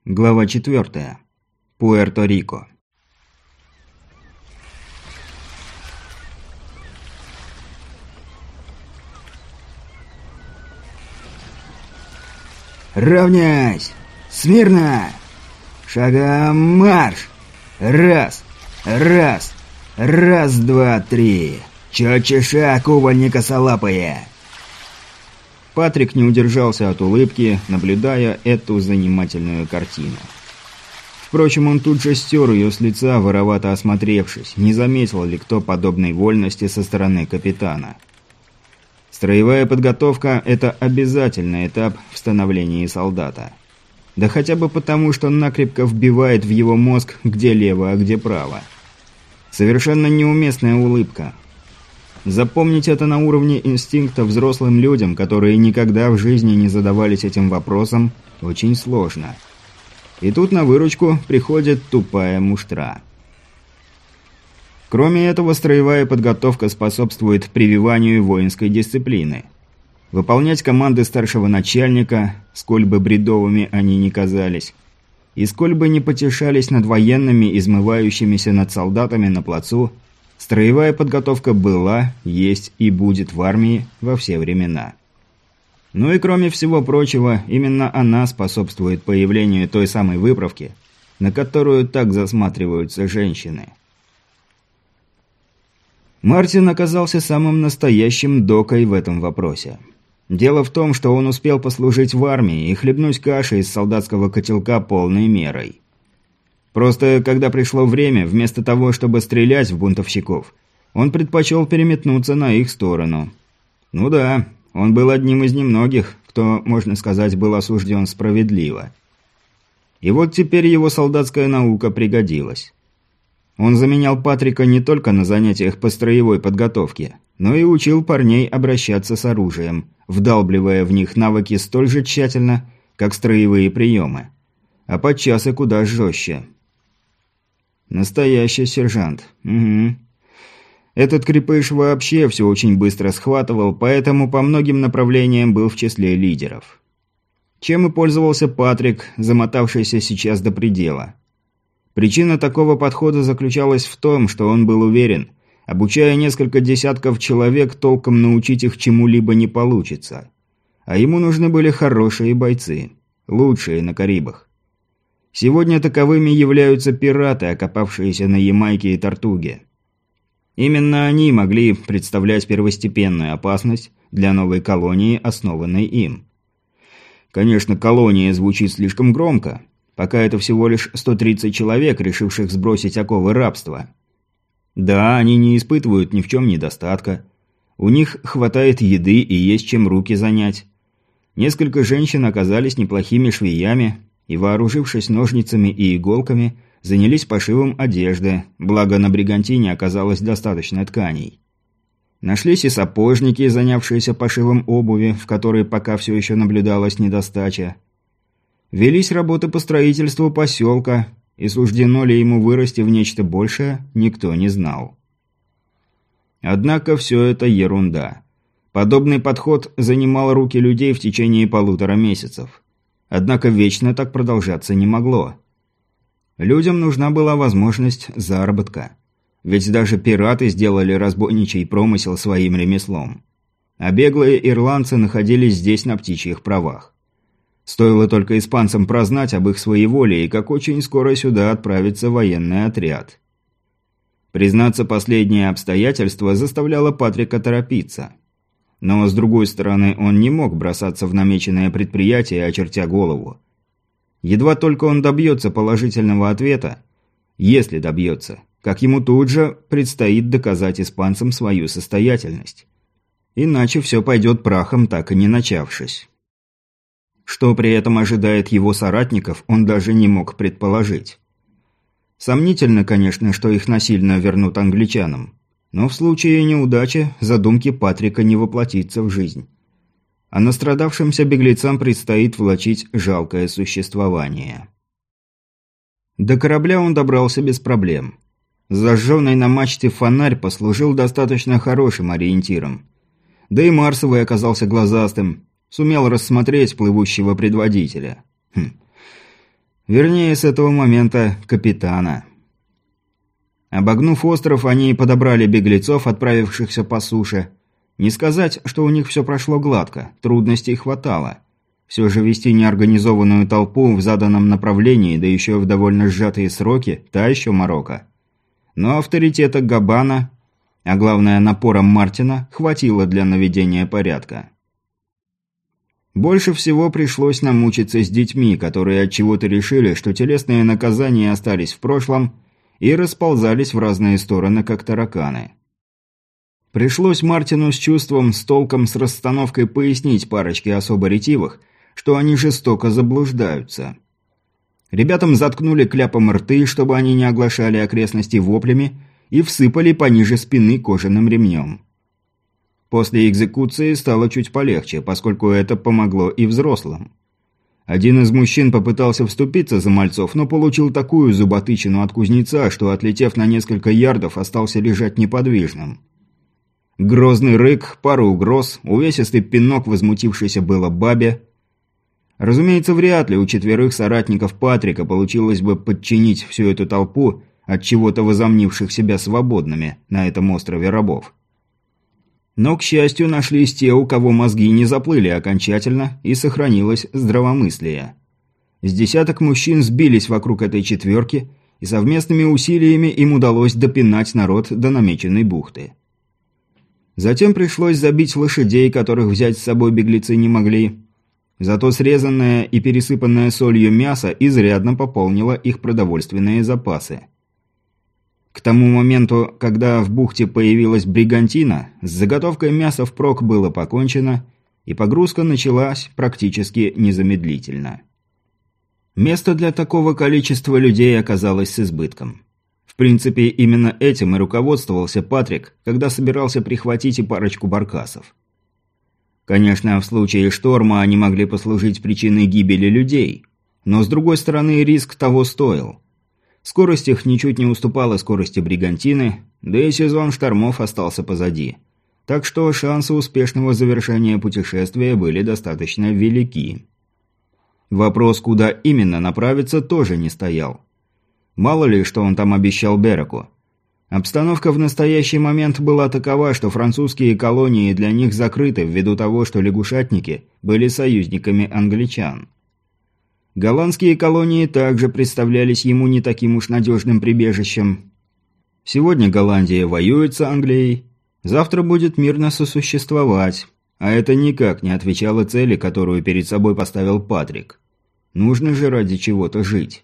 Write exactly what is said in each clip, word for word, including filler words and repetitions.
Глава четвертая. Пуэрто-Рико. «Равняйсь! Смирно! Шагом марш! Раз! Раз! Раз, два, три! Чётче шаг, увольни косолапые!» Патрик не удержался от улыбки, наблюдая эту занимательную картину. Впрочем, он тут же стер ее с лица, воровато осмотревшись, не заметил ли кто подобной вольности со стороны капитана. Строевая подготовка – это обязательный этап в становлении солдата. Да хотя бы потому, что накрепко вбивает в его мозг, где лево, а где право. Совершенно неуместная улыбка. Запомнить это на уровне инстинкта взрослым людям, которые никогда в жизни не задавались этим вопросом, очень сложно. И тут на выручку приходит тупая муштра. Кроме этого, строевая подготовка способствует прививанию воинской дисциплины. Выполнять команды старшего начальника, сколь бы бредовыми они ни казались, и сколь бы не потешались над военными, измывающимися над солдатами на плацу, строевая подготовка была, есть и будет в армии во все времена. Ну и кроме всего прочего, именно она способствует появлению той самой выправки, на которую так засматриваются женщины. Мартин оказался самым настоящим докой в этом вопросе. Дело в том, что он успел послужить в армии и хлебнуть каши из солдатского котелка полной мерой. Просто, когда пришло время, вместо того, чтобы стрелять в бунтовщиков, он предпочел переметнуться на их сторону. Ну да, он был одним из немногих, кто, можно сказать, был осужден справедливо. И вот теперь его солдатская наука пригодилась. Он заменял Патрика не только на занятиях по строевой подготовке, но и учил парней обращаться с оружием, вдалбливая в них навыки столь же тщательно, как строевые приемы. А подчас и куда жестче. Настоящий сержант. Угу. Этот крепыш вообще все очень быстро схватывал, поэтому по многим направлениям был в числе лидеров. Чем и пользовался Патрик, замотавшийся сейчас до предела. Причина такого подхода заключалась в том, что он был уверен, обучая несколько десятков человек, толком научить их чему-либо не получится. А ему нужны были хорошие бойцы, лучшие на Карибах. Сегодня таковыми являются пираты, окопавшиеся на Ямайке и Тортуге. Именно они могли представлять первостепенную опасность для новой колонии, основанной им. Конечно, колония звучит слишком громко. Пока это всего лишь сто тридцать человек, решивших сбросить оковы рабства. Да, они не испытывают ни в чем недостатка. У них хватает еды и есть чем руки занять. Несколько женщин оказались неплохими швеями и, вооружившись ножницами и иголками, занялись пошивом одежды, благо на Бригантине оказалось достаточно тканей. Нашлись и сапожники, занявшиеся пошивом обуви, в которой пока все еще наблюдалась недостача. Велись работы по строительству поселка, и суждено ли ему вырасти в нечто большее, никто не знал. Однако все это ерунда. Подобный подход занимал руки людей в течение полутора месяцев. Однако вечно так продолжаться не могло. Людям нужна была возможность заработка. Ведь даже пираты сделали разбойничий промысел своим ремеслом. А беглые ирландцы находились здесь на птичьих правах. Стоило только испанцам прознать об их своеволии, как очень скоро сюда отправится военный отряд. Признаться, последнее обстоятельство заставляло Патрика торопиться. Но, с другой стороны, он не мог бросаться в намеченное предприятие, очертя голову. Едва только он добьется положительного ответа, если добьется, как ему тут же предстоит доказать испанцам свою состоятельность. Иначе все пойдет прахом, так и не начавшись. Что при этом ожидает его соратников, он даже не мог предположить. Сомнительно, конечно, что их насильно вернут англичанам. Но в случае неудачи задумки Патрика не воплотится в жизнь. А настрадавшимся беглецам предстоит влачить жалкое существование. До корабля он добрался без проблем. Зажженный на мачте фонарь послужил достаточно хорошим ориентиром. Да и Марсовый оказался глазастым, сумел рассмотреть плывущего предводителя. Хм. Вернее, с этого момента капитана. Обогнув остров, они подобрали беглецов, отправившихся по суше. Не сказать, что у них все прошло гладко, трудностей хватало. Все же вести неорганизованную толпу в заданном направлении, да еще в довольно сжатые сроки, та еще морока. Но авторитета Габана, а главное напора Мартина, хватило для наведения порядка. Больше всего пришлось намучиться с детьми, которые отчего-то решили, что телесные наказания остались в прошлом и расползались в разные стороны, как тараканы. Пришлось Мартину с чувством, с толком, с расстановкой пояснить парочке особо ретивых, что они жестоко заблуждаются. Ребятам заткнули кляпом рты, чтобы они не оглашали окрестности воплями, и всыпали пониже спины кожаным ремнем. После экзекуции стало чуть полегче, поскольку это помогло и взрослым. Один из мужчин попытался вступиться за мальцов, но получил такую зуботычину от кузнеца, что, отлетев на несколько ярдов, остался лежать неподвижным. Грозный рык, пару угроз, увесистый пинок возмутившейся было бабе. Разумеется, вряд ли у четверых соратников Патрика получилось бы подчинить всю эту толпу от чего-то возомнивших себя свободными на этом острове рабов. Но, к счастью, нашлись те, у кого мозги не заплыли окончательно, и сохранилось здравомыслие. С десяток мужчин сбились вокруг этой четверки, и совместными усилиями им удалось допинать народ до намеченной бухты. Затем пришлось забить лошадей, которых взять с собой беглецы не могли. Зато срезанное и пересыпанное солью мясо изрядно пополнило их продовольственные запасы. К тому моменту, когда в бухте появилась бригантина, с заготовкой мяса впрок было покончено, и погрузка началась практически незамедлительно. Место для такого количества людей оказалось с избытком. В принципе, именно этим и руководствовался Патрик, когда собирался прихватить и парочку баркасов. Конечно, в случае шторма они могли послужить причиной гибели людей, но, с другой стороны, риск того стоил. Скорость их ничуть не уступала скорости бригантины, да и сезон штормов остался позади. Так что шансы успешного завершения путешествия были достаточно велики. Вопрос, куда именно направиться, тоже не стоял. Мало ли, что он там обещал Береку. Обстановка в настоящий момент была такова, что французские колонии для них закрыты ввиду того, что лягушатники были союзниками англичан. Голландские колонии также представлялись ему не таким уж надежным прибежищем. Сегодня Голландия воюет с Англией, завтра будет мирно сосуществовать, а это никак не отвечало цели, которую перед собой поставил Патрик. Нужно же ради чего-то жить.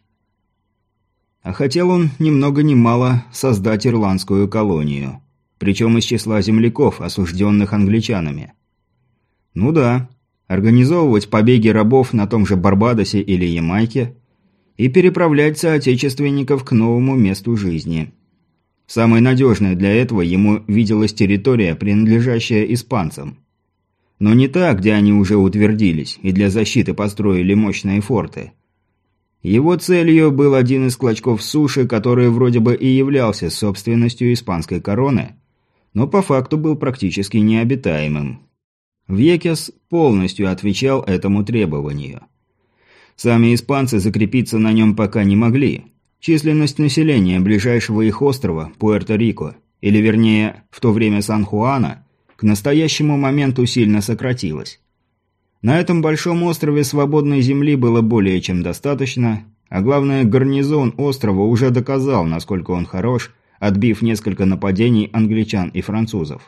А хотел он ни много ни мало создать ирландскую колонию, причем из числа земляков, осужденных англичанами. Ну да, организовывать побеги рабов на том же Барбадосе или Ямайке и переправлять соотечественников к новому месту жизни. Самой надежной для этого ему виделась территория, принадлежащая испанцам. Но не та, где они уже утвердились и для защиты построили мощные форты. Его целью был один из клочков суши, который вроде бы и являлся собственностью испанской короны, но по факту был практически необитаемым. Вьекес полностью отвечал этому требованию. Сами испанцы закрепиться на нем пока не могли. Численность населения ближайшего их острова, Пуэрто-Рико, или вернее, в то время Сан-Хуана, к настоящему моменту сильно сократилась. На этом большом острове свободной земли было более чем достаточно, а главное, гарнизон острова уже доказал, насколько он хорош, отбив несколько нападений англичан и французов.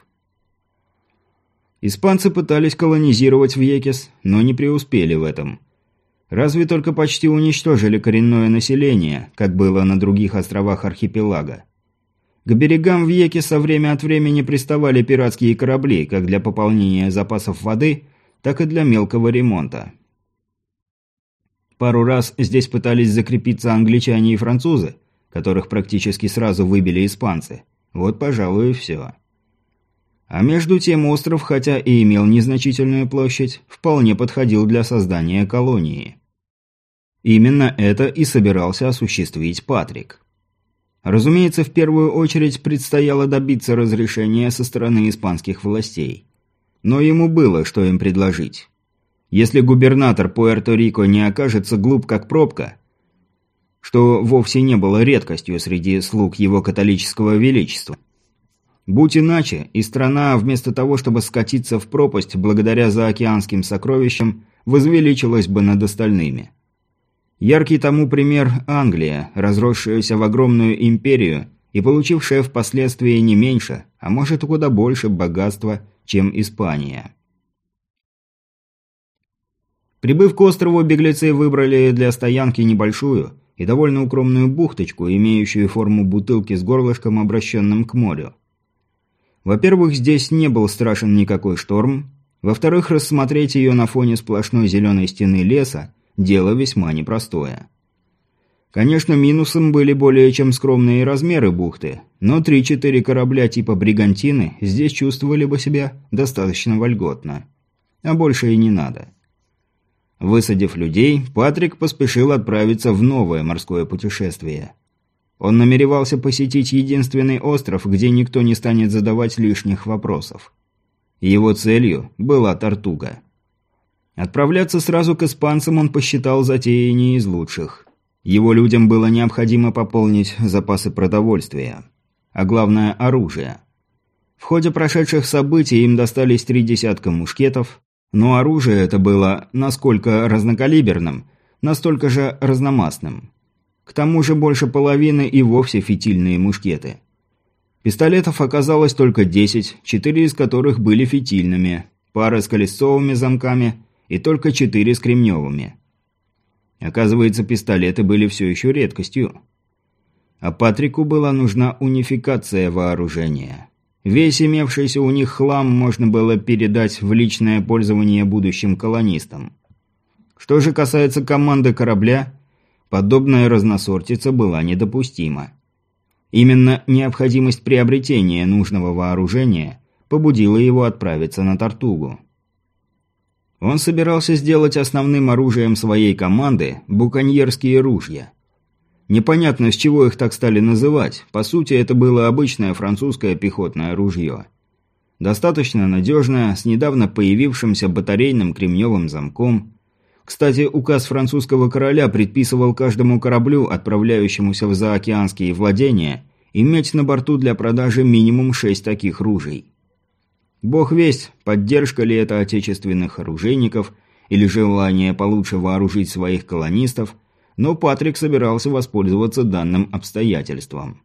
Испанцы пытались колонизировать Вьекес, но не преуспели в этом. Разве только почти уничтожили коренное население, как было на других островах архипелага. К берегам Вьекеса время от времени приставали пиратские корабли, как для пополнения запасов воды, так и для мелкого ремонта. Пару раз здесь пытались закрепиться англичане и французы, которых практически сразу выбили испанцы. Вот, пожалуй, и все. А между тем остров, хотя и имел незначительную площадь, вполне подходил для создания колонии. Именно это и собирался осуществить Патрик. Разумеется, в первую очередь предстояло добиться разрешения со стороны испанских властей. Но ему было, что им предложить. Если губернатор Пуэрто-Рико не окажется глуп как пробка, что вовсе не было редкостью среди слуг его католического величества. Будь иначе, и страна, вместо того, чтобы скатиться в пропасть благодаря заокеанским сокровищам, возвеличилась бы над остальными. Яркий тому пример Англия, разросшаяся в огромную империю и получившая впоследствии не меньше, а может и куда больше богатства, чем Испания. Прибыв к острову, беглецы выбрали для стоянки небольшую и довольно укромную бухточку, имеющую форму бутылки с горлышком, обращенным к морю. Во-первых, здесь не был страшен никакой шторм. Во-вторых, рассмотреть ее на фоне сплошной зеленой стены леса – дело весьма непростое. Конечно, минусом были более чем скромные размеры бухты, но три-четыре корабля типа «Бригантины» здесь чувствовали бы себя достаточно вольготно. А больше и не надо. Высадив людей, Патрик поспешил отправиться в новое морское путешествие. Он намеревался посетить единственный остров, где никто не станет задавать лишних вопросов. Его целью была Тортуга. Отправляться сразу к испанцам он посчитал затеей не из лучших. Его людям было необходимо пополнить запасы продовольствия. А главное – оружие. В ходе прошедших событий им достались три десятка мушкетов, но оружие это было насколько разнокалиберным, настолько же разномастным. К тому же больше половины и вовсе фитильные мушкеты. Пистолетов оказалось только десять, четыре из которых были фитильными, пара с колесовыми замками и только четыре с кремневыми. Оказывается, пистолеты были все еще редкостью. А Патрику была нужна унификация вооружения. Весь имевшийся у них хлам можно было передать в личное пользование будущим колонистам. Что же касается команды корабля, подобная разносортица была недопустима. Именно необходимость приобретения нужного вооружения побудила его отправиться на Тортугу. Он собирался сделать основным оружием своей команды буконьерские ружья. Непонятно, с чего их так стали называть. По сути, это было обычное французское пехотное ружье. Достаточно надежное, с недавно появившимся батарейным кремневым замком. Кстати, указ французского короля предписывал каждому кораблю, отправляющемуся в заокеанские владения, иметь на борту для продажи минимум шесть таких ружей. Бог весть, поддержка ли это отечественных оружейников или желание получше вооружить своих колонистов, но Патрик собирался воспользоваться данным обстоятельством.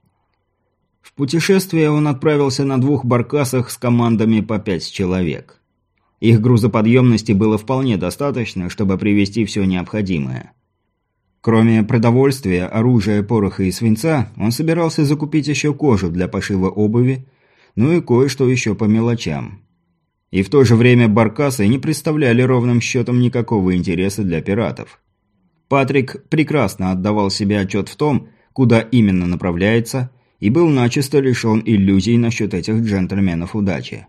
В путешествие он отправился на двух баркасах с командами по пять человек. Их грузоподъемности было вполне достаточно, чтобы привезти все необходимое. Кроме продовольствия, оружия, пороха и свинца, он собирался закупить еще кожу для пошива обуви, ну и кое-что еще по мелочам. И в то же время баркасы не представляли ровным счетом никакого интереса для пиратов. Патрик прекрасно отдавал себе отчет в том, куда именно направляется, и был начисто лишен иллюзий насчет этих джентльменов удачи.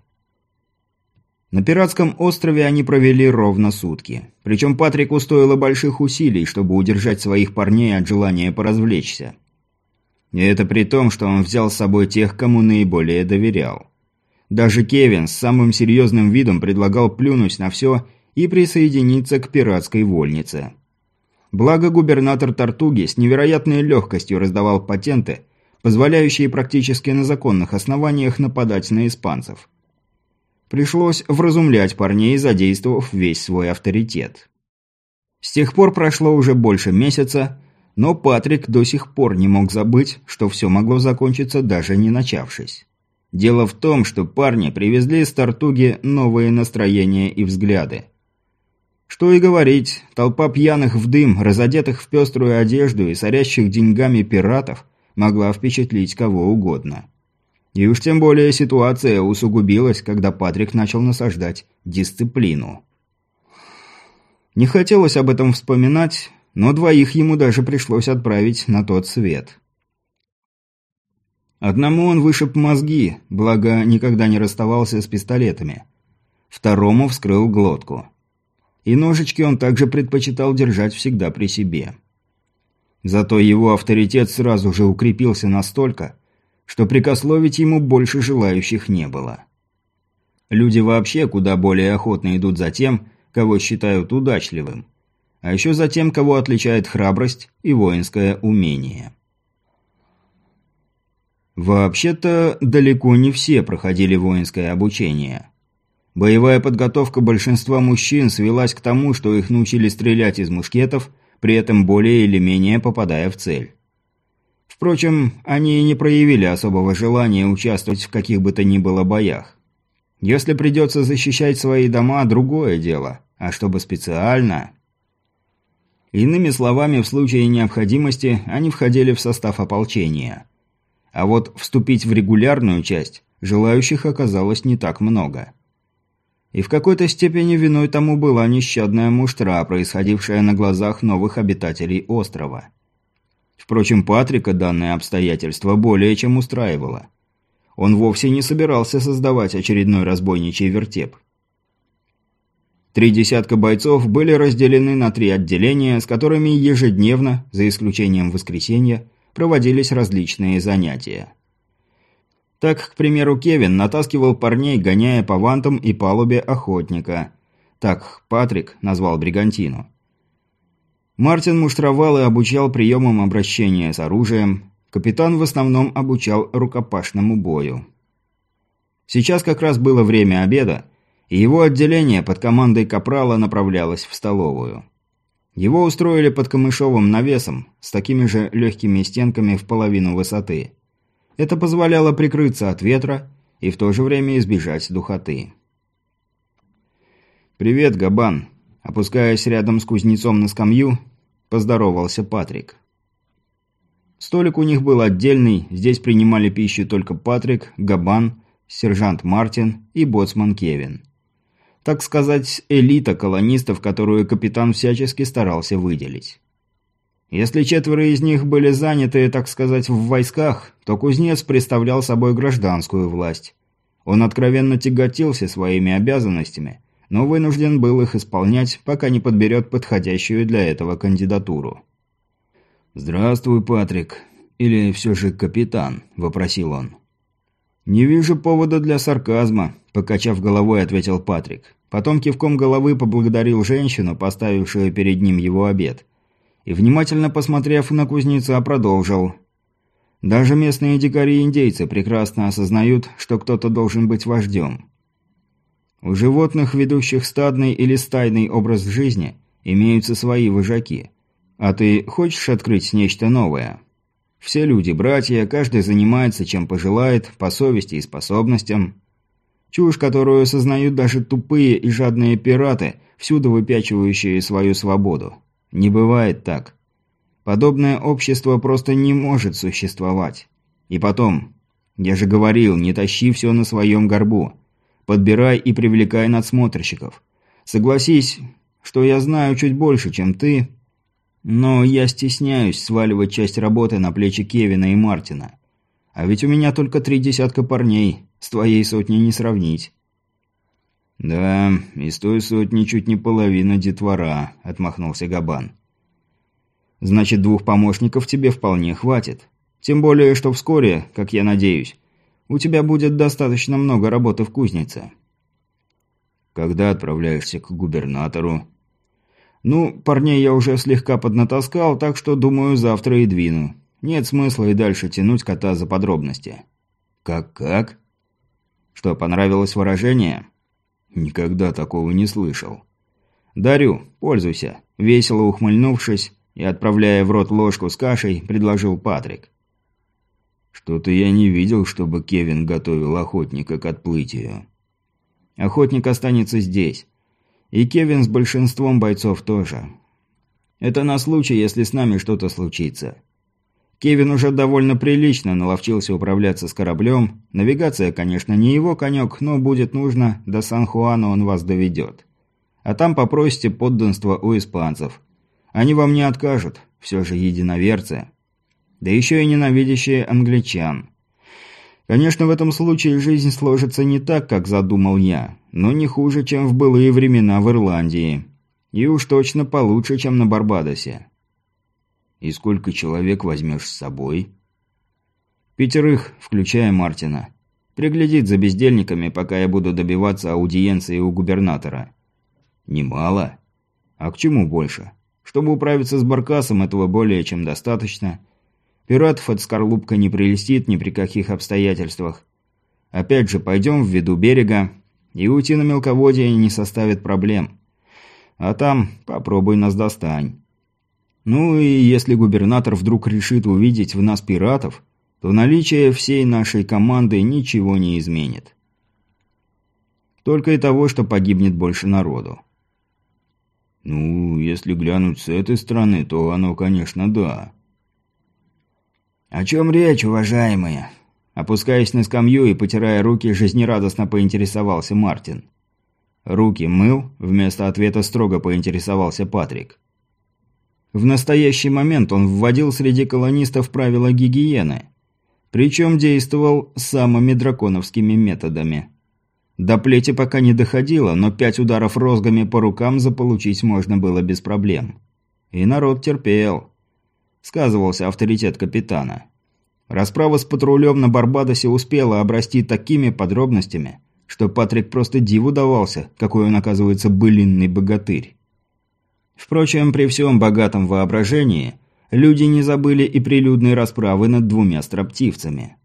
На пиратском острове они провели ровно сутки. Причем Патрику стоило больших усилий, чтобы удержать своих парней от желания поразвлечься. И это при том, что он взял с собой тех, кому наиболее доверял. Даже Кевин с самым серьезным видом предлагал плюнуть на все и присоединиться к пиратской вольнице. Благо губернатор Тортуги с невероятной легкостью раздавал патенты, позволяющие практически на законных основаниях нападать на испанцев. Пришлось вразумлять парней, задействовав весь свой авторитет. С тех пор прошло уже больше месяца, но Патрик до сих пор не мог забыть, что все могло закончиться даже не начавшись. Дело в том, что парни привезли из Тортуги новые настроения и взгляды. Что и говорить, толпа пьяных в дым, разодетых в пеструю одежду и сорящих деньгами пиратов могла впечатлить кого угодно. И уж тем более ситуация усугубилась, когда Патрик начал насаждать дисциплину. Не хотелось об этом вспоминать, но двоих ему даже пришлось отправить на тот свет. Одному он вышиб мозги, благо никогда не расставался с пистолетами. Второму вскрыл глотку. И ножички он также предпочитал держать всегда при себе. Зато его авторитет сразу же укрепился настолько, что прикословить ему больше желающих не было. Люди вообще куда более охотно идут за тем, кого считают удачливым. а еще за тем, кого отличает храбрость и воинское умение. Вообще-то, далеко не все проходили воинское обучение. Боевая подготовка большинства мужчин свелась к тому, что их научили стрелять из мушкетов, при этом более или менее попадая в цель. Впрочем, они и не проявили особого желания участвовать в каких бы то ни было боях. Если придется защищать свои дома – другое дело, а чтобы специально… Иными словами, в случае необходимости они входили в состав ополчения. А вот вступить в регулярную часть желающих оказалось не так много. И в какой-то степени виной тому была нещадная муштра, происходившая на глазах новых обитателей острова. Впрочем, Патрика данное обстоятельство более чем устраивало. Он вовсе не собирался создавать очередной разбойничий вертеп. Три десятка бойцов были разделены на три отделения, с которыми ежедневно, за исключением воскресенья, проводились различные занятия. Так, к примеру, Кевин натаскивал парней, гоняя по вантам и палубе охотника. Так Патрик назвал бригантину. Мартин муштровал и обучал приемам обращения с оружием. Капитан в основном обучал рукопашному бою. Сейчас как раз было время обеда, и его отделение под командой капрала направлялось в столовую. Его устроили под камышовым навесом, с такими же легкими стенками в половину высоты. Это позволяло прикрыться от ветра и в то же время избежать духоты. «Привет, Габан!» Опускаясь рядом с кузнецом на скамью, поздоровался Патрик. Столик у них был отдельный, здесь принимали пищу только Патрик, Габан, сержант Мартин и боцман Кевин. Так сказать, элита колонистов, которую капитан всячески старался выделить. Если четверо из них были заняты, так сказать, в войсках, то кузнец представлял собой гражданскую власть. Он откровенно тяготился своими обязанностями, но вынужден был их исполнять, пока не подберет подходящую для этого кандидатуру. «Здравствуй, Патрик. Или все же капитан?» – вопросил он. «Не вижу повода для сарказма», – покачав головой, ответил Патрик. Потом кивком головы поблагодарил женщину, поставившую перед ним его обед. И, внимательно посмотрев на кузнеца, продолжил. «Даже местные дикари-индейцы прекрасно осознают, что кто-то должен быть вождем. У животных, ведущих стадный или стайный образ жизни, имеются свои вожаки. А ты хочешь открыть нечто новое? Все люди братья, каждый занимается чем пожелает, по совести и способностям. Чушь, которую осознают даже тупые и жадные пираты, всюду выпячивающие свою свободу. Не бывает так. Подобное общество просто не может существовать. И потом, я же говорил, не тащи все на своем горбу. Подбирай и привлекай надсмотрщиков. Согласись, что я знаю чуть больше, чем ты, но я стесняюсь сваливать часть работы на плечи Кевина и Мартина. А ведь у меня только три десятка парней, с твоей сотней не сравнить». «Да, из той сотни чуть не половина детвора», – отмахнулся Габан. «Значит, двух помощников тебе вполне хватит. Тем более, что вскоре, как я надеюсь, у тебя будет достаточно много работы в кузнице». «Когда отправляешься к губернатору?» «Ну, парней я уже слегка поднатаскал, так что, думаю, завтра и двину. Нет смысла и дальше тянуть кота за подробности». «Как-как?» «Что, понравилось выражение?» «Никогда такого не слышал». «Дарю, пользуйся», – весело ухмыльнувшись и отправляя в рот ложку с кашей, предложил Патрик. «Что-то я не видел, чтобы Кевин готовил охотника к отплытию». «Охотник останется здесь. И Кевин с большинством бойцов тоже. Это на случай, если с нами что-то случится. Кевин уже довольно прилично наловчился управляться с кораблем. Навигация, конечно, не его конек, но будет нужно, до Сан-Хуана он вас доведет. А там попросите подданства у испанцев. Они вам не откажут, все же единоверцы. Да еще и ненавидящие англичан. Конечно, в этом случае жизнь сложится не так, как задумал я, но не хуже, чем в былые времена в Ирландии. И уж точно получше, чем на Барбадосе. «И сколько человек возьмешь с собой?» «Пятерых, включая Мартина. Приглядит за бездельниками, пока я буду добиваться аудиенции у губернатора». «Немало? А к чему больше? Чтобы управиться с баркасом, этого более чем достаточно. Пиратов эта скорлупка не прелестит ни при каких обстоятельствах. Опять же, пойдем в виду берега, и уйти на мелководье не составит проблем. А там попробуй нас достань. Ну и если губернатор вдруг решит увидеть в нас пиратов, то наличие всей нашей команды ничего не изменит. Только и того, что погибнет больше народу. Ну, если глянуть с этой стороны, то оно, конечно, да. «О чем речь, уважаемые?» Опускаясь на скамью и потирая руки, жизнерадостно поинтересовался Мартин. «Руки мыл?» – вместо ответа строго поинтересовался Патрик. В настоящий момент он вводил среди колонистов правила гигиены. Причем действовал самыми драконовскими методами. До плети пока не доходило, но пять ударов розгами по рукам заполучить можно было без проблем. И народ терпел. Сказывался авторитет капитана. Расправа с патрулем на Барбадосе успела обрасти такими подробностями, что Патрик просто диву давался, какой он, оказывается, былинный богатырь. Впрочем, при всем богатом воображении, люди не забыли и прилюдной расправы над двумя строптивцами.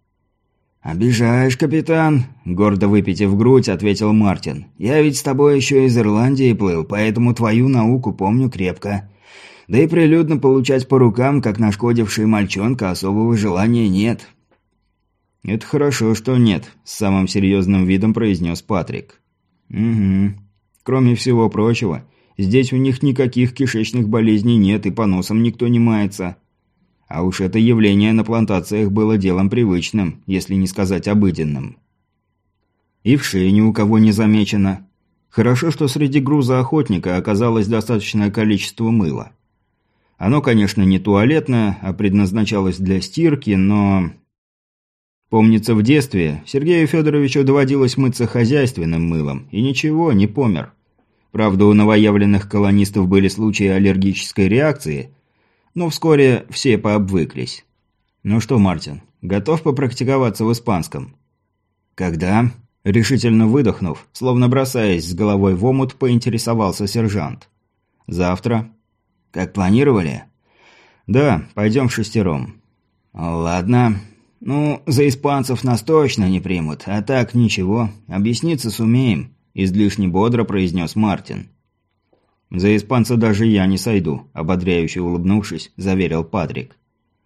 «Обижаешь, капитан», – гордо выпитив грудь, ответил Мартин. «Я ведь с тобой еще из Ирландии плыл, поэтому твою науку помню крепко. Да и прилюдно получать по рукам, как нашкодивший мальчонка, особого желания нет». «Это хорошо, что нет», – с самым серьезным видом произнес Патрик. «Угу. Кроме всего прочего, здесь у них никаких кишечных болезней нет и по носам никто не мается. А уж это явление на плантациях было делом привычным, если не сказать обыденным. И в шее ни у кого не замечено. Хорошо, что среди груза охотника оказалось достаточное количество мыла. Оно, конечно, не туалетное, а предназначалось для стирки, но... Помнится, в детстве Сергею Федоровичу доводилось мыться хозяйственным мылом, и ничего, не помер. Правда, у новоявленных колонистов были случаи аллергической реакции, но вскоре все пообвыклись. «Ну что, Мартин, готов попрактиковаться в испанском?» «Когда?» – решительно выдохнув, словно бросаясь с головой в омут, поинтересовался сержант. «Завтра». «Как планировали?» «Да, пойдем в шестером». «Ладно. Ну, за испанцев нас точно не примут, а так ничего, объясниться сумеем», – излишне бодро произнес Мартин. «За испанца даже я не сойду», – ободряюще улыбнувшись, заверил Патрик.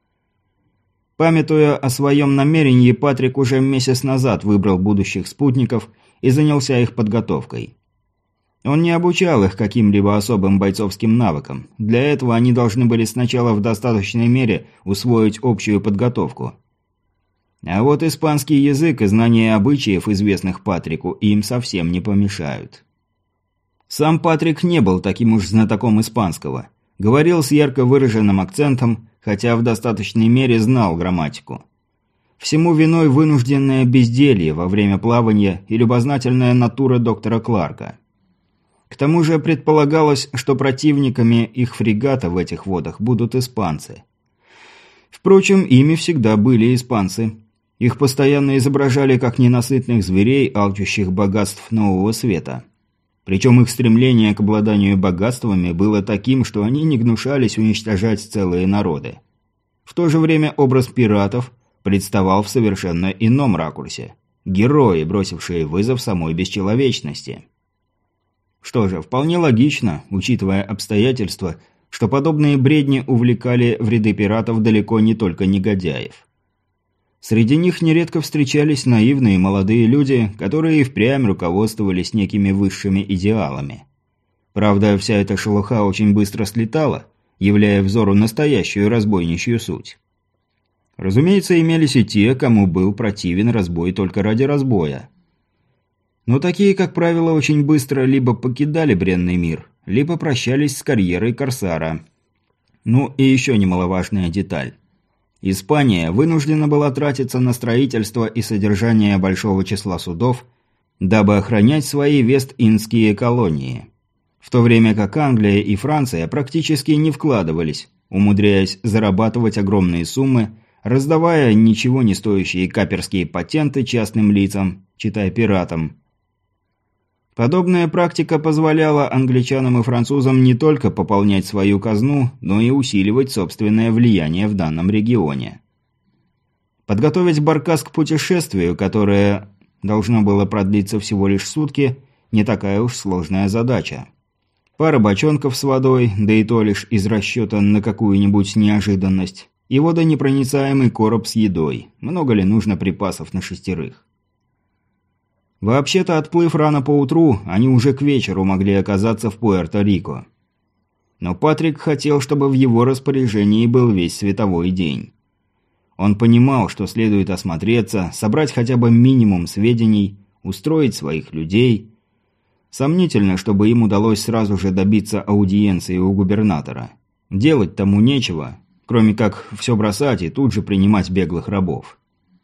Памятуя о своем намерении, Патрик уже месяц назад выбрал будущих спутников и занялся их подготовкой. Он не обучал их каким-либо особым бойцовским навыкам. Для этого они должны были сначала в достаточной мере усвоить общую подготовку. А вот испанский язык и знание обычаев, известных Патрику, им совсем не помешают. Сам Патрик не был таким уж знатоком испанского. Говорил с ярко выраженным акцентом, хотя в достаточной мере знал грамматику. Всему виной вынужденное безделье во время плавания и любознательная натура доктора Кларка. К тому же предполагалось, что противниками их фрегата в этих водах будут испанцы. Впрочем, ими всегда были испанцы. Их постоянно изображали как ненасытных зверей, алчущих богатств нового света. Причем их стремление к обладанию богатствами было таким, что они не гнушались уничтожать целые народы. В то же время образ пиратов представал в совершенно ином ракурсе. Герои, бросившие вызов самой бесчеловечности. Что же, вполне логично, учитывая обстоятельства, что подобные бредни увлекали в ряды пиратов далеко не только негодяев. Среди них нередко встречались наивные молодые люди, которые и впрямь руководствовались некими высшими идеалами. Правда, вся эта шелуха очень быстро слетала, являя взору настоящую разбойничью суть. Разумеется, имелись и те, кому был противен разбой только ради разбоя. Но такие, как правило, очень быстро либо покидали бренный мир, либо прощались с карьерой корсара. Ну и еще немаловажная деталь. Испания вынуждена была тратиться на строительство и содержание большого числа судов, дабы охранять свои вест-индские колонии. В то время как Англия и Франция практически не вкладывались, умудряясь зарабатывать огромные суммы, раздавая ничего не стоящие каперские патенты частным лицам, читай пиратам. Подобная практика позволяла англичанам и французам не только пополнять свою казну, но и усиливать собственное влияние в данном регионе. Подготовить баркас к путешествию, которое должно было продлиться всего лишь сутки, не такая уж сложная задача. Пара бочонков с водой, да и то лишь из расчета на какую-нибудь неожиданность, и водонепроницаемый короб с едой. Много ли нужно припасов на шестерых? Вообще-то, отплыв рано поутру, они уже к вечеру могли оказаться в Пуэрто-Рико. Но Патрик хотел, чтобы в его распоряжении был весь световой день. Он понимал, что следует осмотреться, собрать хотя бы минимум сведений, устроить своих людей. Сомнительно, чтобы им удалось сразу же добиться аудиенции у губернатора. Делать тому нечего, кроме как все бросать и тут же принимать беглых рабов.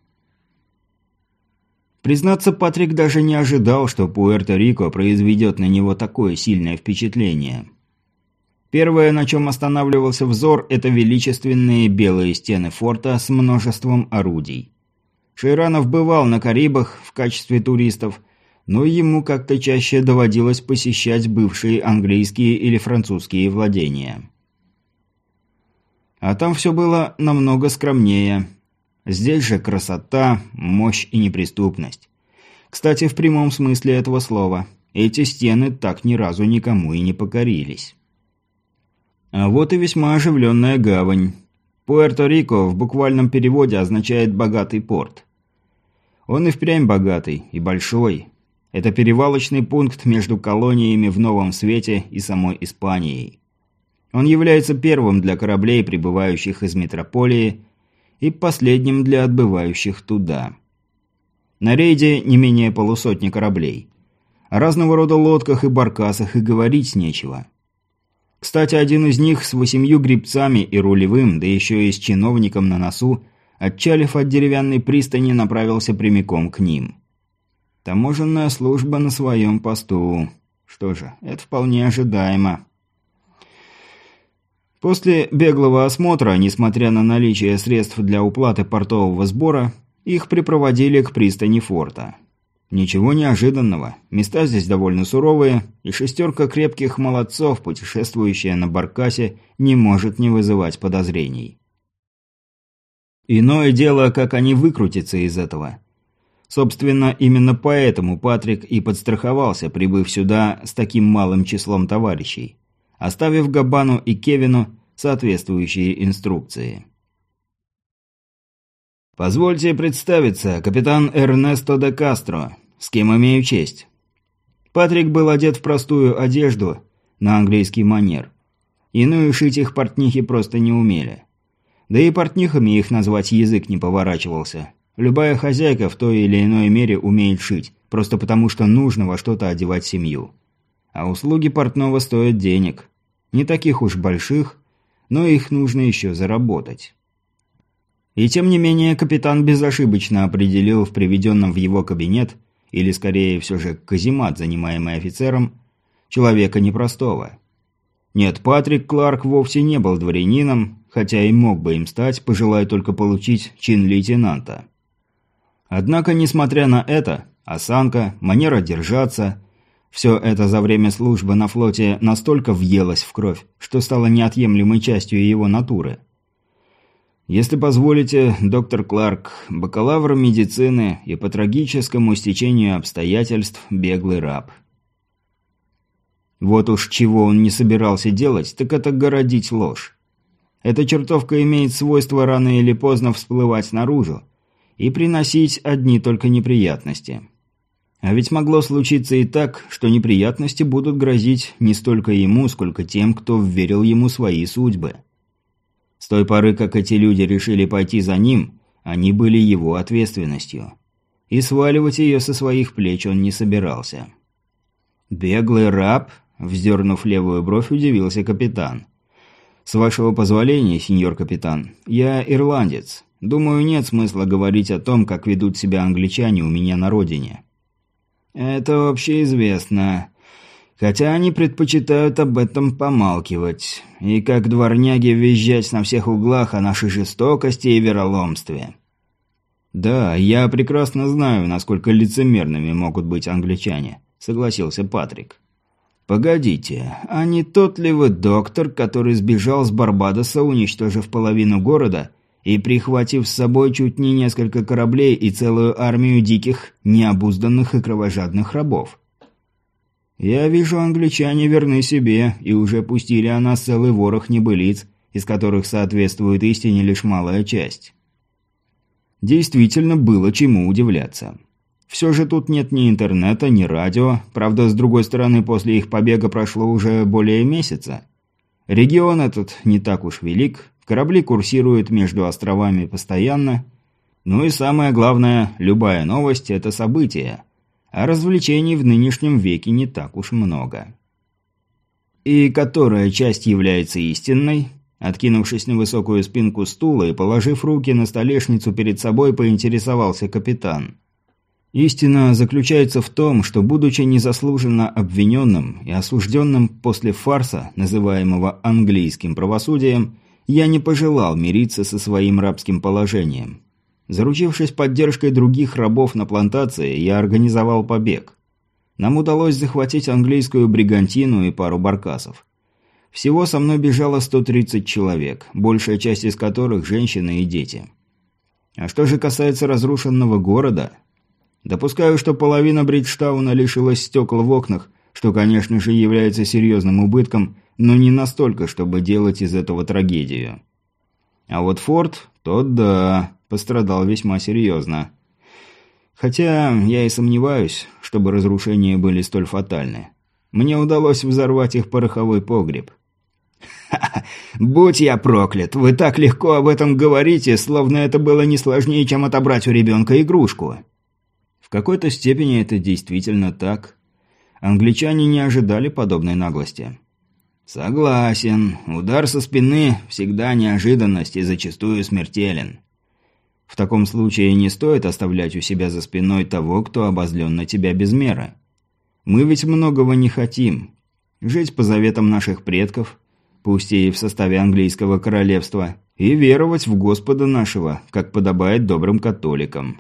Признаться, Патрик даже не ожидал, что Пуэрто-Рико произведет на него такое сильное впечатление. Первое, на чем останавливался взор, это величественные белые стены форта с множеством орудий. Шейранов бывал на Карибах в качестве туристов, но ему как-то чаще доводилось посещать бывшие английские или французские владения. А там все было намного скромнее. Здесь же красота, мощь и неприступность. Кстати, в прямом смысле этого слова. Эти стены так ни разу никому и не покорились. А вот и весьма оживленная гавань. Пуэрто-Рико в буквальном переводе означает «богатый порт». Он и впрямь богатый, и большой. Это перевалочный пункт между колониями в Новом Свете и самой Испанией. Он является первым для кораблей, прибывающих из метрополии, и последним для отбывающих туда. На рейде не менее полусотни кораблей. О разного рода лодках и баркасах и говорить нечего. Кстати, один из них с восемью гребцами и рулевым, да еще и с чиновником на носу, отчалив от деревянной пристани, направился прямиком к ним. Таможенная служба на своем посту. Что же, это вполне ожидаемо. После беглого осмотра, несмотря на наличие средств для уплаты портового сбора, их припроводили к пристани форта. Ничего неожиданного, места здесь довольно суровые, и шестерка крепких молодцов, путешествующая на баркасе, не может не вызывать подозрений. Иное дело, как они выкрутятся из этого. Собственно, именно поэтому Патрик и подстраховался, прибыв сюда с таким малым числом товарищей, оставив Габану и Кевину соответствующие инструкции. «Позвольте представиться, капитан Эрнесто де Кастро, с кем имею честь». Патрик был одет в простую одежду на английский манер. Иную шить их портнихи просто не умели. Да и портнихами их назвать язык не поворачивался. Любая хозяйка в той или иной мере умеет шить, просто потому что нужно во что-то одевать семью. А услуги портного стоят денег. Не таких уж больших, но их нужно еще заработать. И тем не менее, капитан безошибочно определил в приведенном в его кабинет, или скорее все же каземат, занимаемый офицером, человека непростого. Нет, Патрик Кларк вовсе не был дворянином, хотя и мог бы им стать, пожелая только получить чин лейтенанта. Однако, несмотря на это, осанка, манера держаться, все это за время службы на флоте настолько въелось в кровь, что стало неотъемлемой частью его натуры. Если позволите, доктор Кларк, бакалавр медицины и по трагическому стечению обстоятельств беглый раб. Вот уж чего он не собирался делать, так это городить ложь. Эта чертовка имеет свойство рано или поздно всплывать наружу и приносить одни только неприятности. А ведь могло случиться и так, что неприятности будут грозить не столько ему, сколько тем, кто вверил ему свои судьбы. С той поры, как эти люди решили пойти за ним, они были его ответственностью. И сваливать ее со своих плеч он не собирался. «Беглый раб?» – вздернув левую бровь, удивился капитан. «С вашего позволения, сеньор капитан, я ирландец. Думаю, нет смысла говорить о том, как ведут себя англичане у меня на родине». «Это общеизвестно. Хотя они предпочитают об этом помалкивать. И как дворняги визжать на всех углах о нашей жестокости и вероломстве». «Да, я прекрасно знаю, насколько лицемерными могут быть англичане», – согласился Патрик. «Погодите, а не тот ли вы доктор, который сбежал с Барбадоса, уничтожив половину города и прихватив с собой чуть не несколько кораблей и целую армию диких, необузданных и кровожадных рабов? Я вижу, англичане верны себе и уже пустили о нас целый ворох небылиц, из которых соответствует истине лишь малая часть». Действительно было чему удивляться. Все же тут нет ни интернета, ни радио, правда, с другой стороны, после их побега прошло уже более месяца. Регион этот не так уж велик, корабли курсируют между островами постоянно, ну и самое главное, любая новость – это событие, а развлечений в нынешнем веке не так уж много. И которая часть является истинной? Откинувшись на высокую спинку стула и положив руки на столешницу перед собой, поинтересовался капитан. Истина заключается в том, что, будучи незаслуженно обвиненным и осужденным после фарса, называемого английским правосудием, я не пожелал мириться со своим рабским положением. Заручившись поддержкой других рабов на плантации, я организовал побег. Нам удалось захватить английскую бригантину и пару баркасов. Всего со мной бежало сто тридцать человек, большая часть из которых – женщины и дети. А что же касается разрушенного города? Допускаю, что половина Бриджтауна лишилась стекол в окнах, что, конечно же, является серьезным убытком, но не настолько, чтобы делать из этого трагедию. А вот форт, тот да, пострадал весьма серьезно. Хотя я и сомневаюсь, чтобы разрушения были столь фатальны. Мне удалось взорвать их пороховой погреб. «Ха-ха! Будь я проклят! Вы так легко об этом говорите, словно это было не сложнее, чем отобрать у ребенка игрушку!» В какой-то степени это действительно так. Англичане не ожидали подобной наглости. «Согласен. Удар со спины всегда неожиданность и зачастую смертелен. В таком случае не стоит оставлять у себя за спиной того, кто обозлен на тебя без меры. Мы ведь многого не хотим. Жить по заветам наших предков, пусть и в составе английского королевства, и веровать в Господа нашего, как подобает добрым католикам.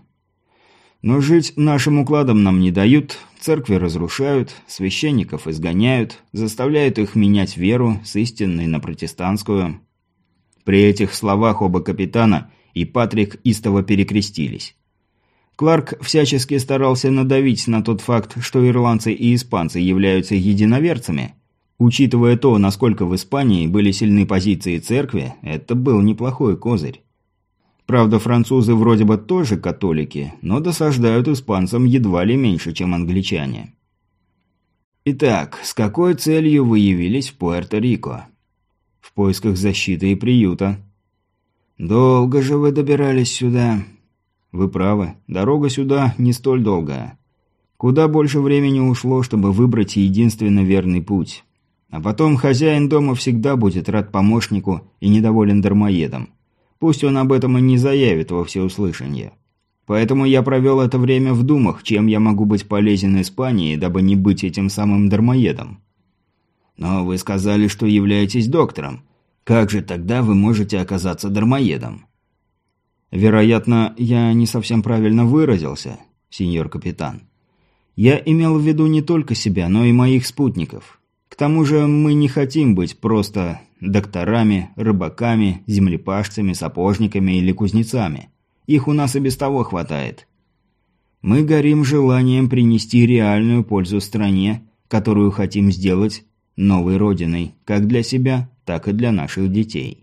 Но жить нашим укладом нам не дают, церкви разрушают, священников изгоняют, заставляют их менять веру с истинной на протестантскую». При этих словах оба капитана и Патрик истово перекрестились. Кларк всячески старался надавить на тот факт, что ирландцы и испанцы являются единоверцами. Учитывая то, насколько в Испании были сильны позиции церкви, это был неплохой козырь. Правда, французы вроде бы тоже католики, но досаждают испанцам едва ли меньше, чем англичане. «Итак, с какой целью вы явились в Пуэрто-Рико?» «В поисках защиты и приюта». «Долго же вы добирались сюда?» «Вы правы, дорога сюда не столь долгая. Куда больше времени ушло, чтобы выбрать единственно верный путь. А потом хозяин дома всегда будет рад помощнику и недоволен дармоедом. Пусть он об этом и не заявит во всеуслышание. Поэтому я провел это время в думах, чем я могу быть полезен Испании, дабы не быть этим самым дармоедом». «Но вы сказали, что являетесь доктором. Как же тогда вы можете оказаться дармоедом?» «Вероятно, я не совсем правильно выразился, сеньор капитан. Я имел в виду не только себя, но и моих спутников. К тому же мы не хотим быть просто докторами, рыбаками, землепашцами, сапожниками или кузнецами. Их у нас и без того хватает. Мы горим желанием принести реальную пользу стране, которую хотим сделать новой родиной, как для себя, так и для наших детей».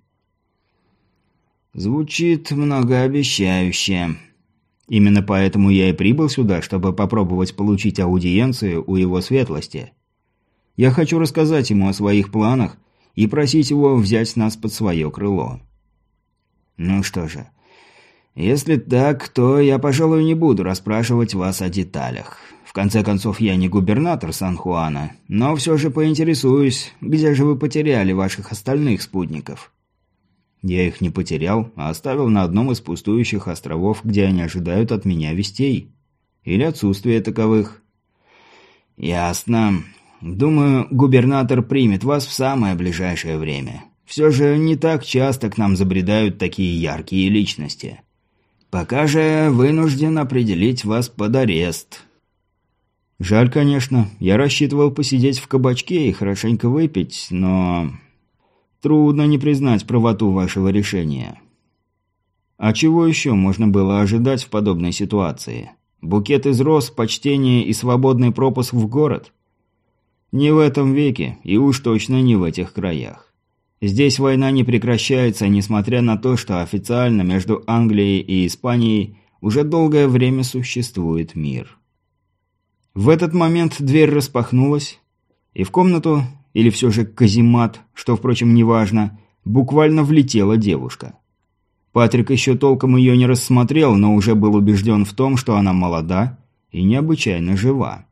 «Звучит многообещающе. Именно поэтому я и прибыл сюда, чтобы попробовать получить аудиенцию у его светлости. Я хочу рассказать ему о своих планах и просить его взять нас под свое крыло». «Ну что же, если так, то я, пожалуй, не буду расспрашивать вас о деталях. В конце концов, я не губернатор Сан-Хуана, но все же поинтересуюсь, где же вы потеряли ваших остальных спутников?» «Я их не потерял, а оставил на одном из пустующих островов, где они ожидают от меня вестей. Или отсутствия таковых». «Ясно. Думаю, губернатор примет вас в самое ближайшее время. Все же не так часто к нам забредают такие яркие личности. Пока же вынужден определить вас под арест». «Жаль, конечно. Я рассчитывал посидеть в кабачке и хорошенько выпить, но... трудно не признать правоту вашего решения». А чего еще можно было ожидать в подобной ситуации? Букет из роз, почтение и свободный пропуск в город? Не в этом веке, и уж точно не в этих краях. Здесь война не прекращается, несмотря на то, что официально между Англией и Испанией уже долгое время существует мир. В этот момент дверь распахнулась, и в комнату, или все же каземат, что, впрочем, неважно, буквально влетела девушка. Патрик еще толком ее не рассмотрел, но уже был убежден в том, что она молода и необычайно жива.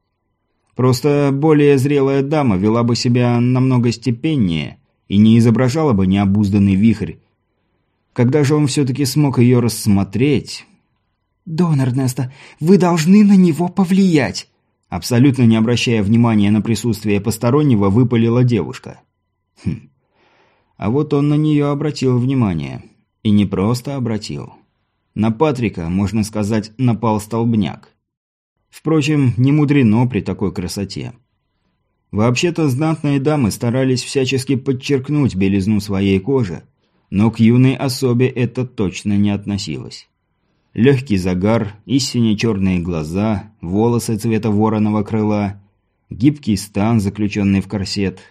Просто более зрелая дама вела бы себя намного степеннее и не изображала бы необузданный вихрь. Когда же он все-таки смог ее рассмотреть... «Дон Эрнесто, вы должны на него повлиять!» Абсолютно не обращая внимания на присутствие постороннего, выпалила девушка. Хм. А вот он на нее обратил внимание. И не просто обратил. На Патрика, можно сказать, напал столбняк. Впрочем, не мудрено при такой красоте. Вообще-то знатные дамы старались всячески подчеркнуть белизну своей кожи, но к юной особе это точно не относилось. Легкий загар, истинно черные глаза, волосы цвета вороного крыла, гибкий стан, заключенный в корсет.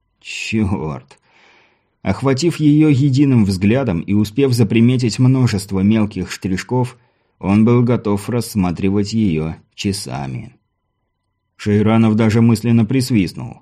Черт! Охватив ее единым взглядом и успев заприметить множество мелких штришков, он был готов рассматривать ее часами. Шейранов даже мысленно присвистнул.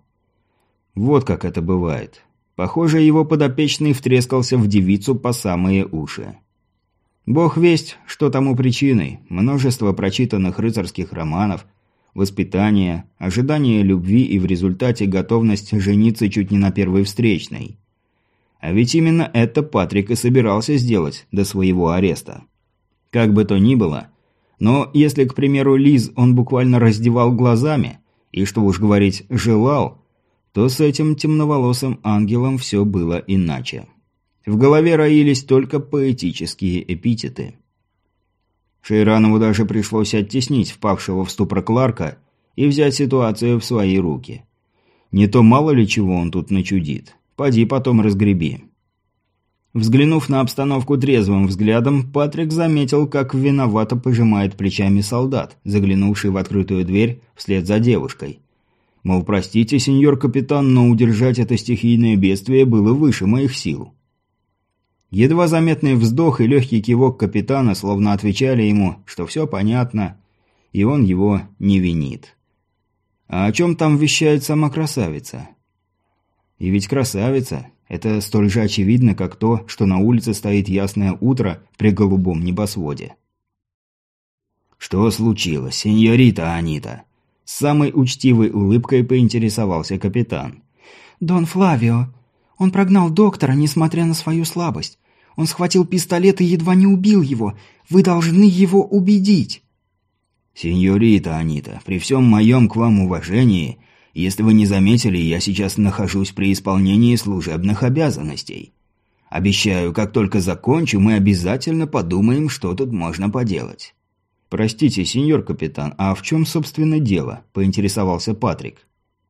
Вот как это бывает. Похоже, его подопечный втрескался в девицу по самые уши. Бог весть, что тому причиной: множество прочитанных рыцарских романов, воспитание, ожидание любви и в результате готовность жениться чуть не на первой встречной. А ведь именно это Патрик и собирался сделать до своего ареста. Как бы то ни было, но если, к примеру, Лиз он буквально раздевал глазами, и, что уж говорить, желал, то с этим темноволосым ангелом все было иначе. В голове роились только поэтические эпитеты. Шейранову даже пришлось оттеснить впавшего в ступор Кларка и взять ситуацию в свои руки. Не то мало ли чего он тут начудит. Поди потом разгреби. Взглянув на обстановку трезвым взглядом, Патрик заметил, как виновато пожимает плечами солдат, заглянувший в открытую дверь вслед за девушкой. Мол, простите, сеньор капитан, но удержать это стихийное бедствие было выше моих сил. Едва заметный вздох и легкий кивок капитана словно отвечали ему, что все понятно, и он его не винит. А о чем там вещает сама красавица? И ведь красавица – это столь же очевидно, как то, что на улице стоит ясное утро при голубом небосводе. «Что случилось, сеньорита Анита?» С самой учтивой улыбкой поинтересовался капитан. «Дон Флавио, он прогнал доктора, несмотря на свою слабость. Он схватил пистолет и едва не убил его. Вы должны его убедить». «Сеньорита Анита, при всем моем к вам уважении, если вы не заметили, я сейчас нахожусь при исполнении служебных обязанностей. Обещаю, как только закончу, мы обязательно подумаем, что тут можно поделать». «Простите, сеньор капитан, а в чем, собственно, дело?» – поинтересовался Патрик.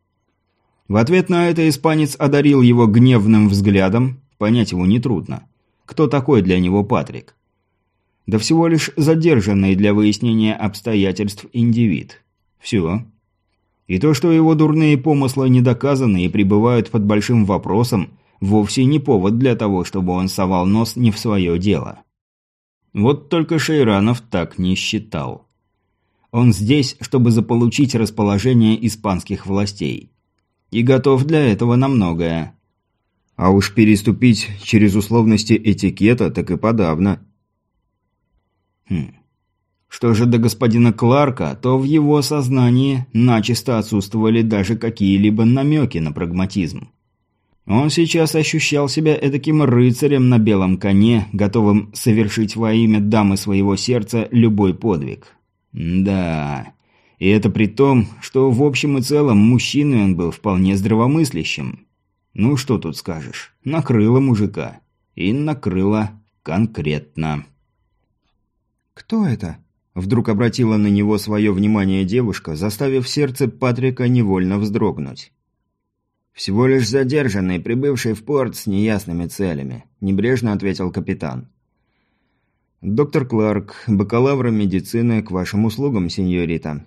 В ответ на это испанец одарил его гневным взглядом, понять его нетрудно. Кто такой для него Патрик? Да всего лишь задержанный для выяснения обстоятельств индивид. Все. И то, что его дурные помыслы не доказаны и пребывают под большим вопросом, вовсе не повод для того, чтобы он совал нос не в свое дело. Вот только Шейранов так не считал. Он здесь, чтобы заполучить расположение испанских властей. И готов для этого на многое. А уж переступить через условности этикета так и подавно. Хм. Что же до господина Кларка, то в его сознании начисто отсутствовали даже какие-либо намеки на прагматизм. Он сейчас ощущал себя эдаким рыцарем на белом коне, готовым совершить во имя дамы своего сердца любой подвиг. Да, и это при том, что в общем и целом мужчиной он был вполне здравомыслящим. Ну что тут скажешь, накрыло мужика. И накрыло конкретно. «Кто это?» – Вдруг обратила на него свое внимание девушка, заставив сердце Патрика невольно вздрогнуть. «Всего лишь задержанный, прибывший в порт с неясными целями», – небрежно ответил капитан. «Доктор Кларк, бакалавр медицины, к вашим услугам, сеньорита».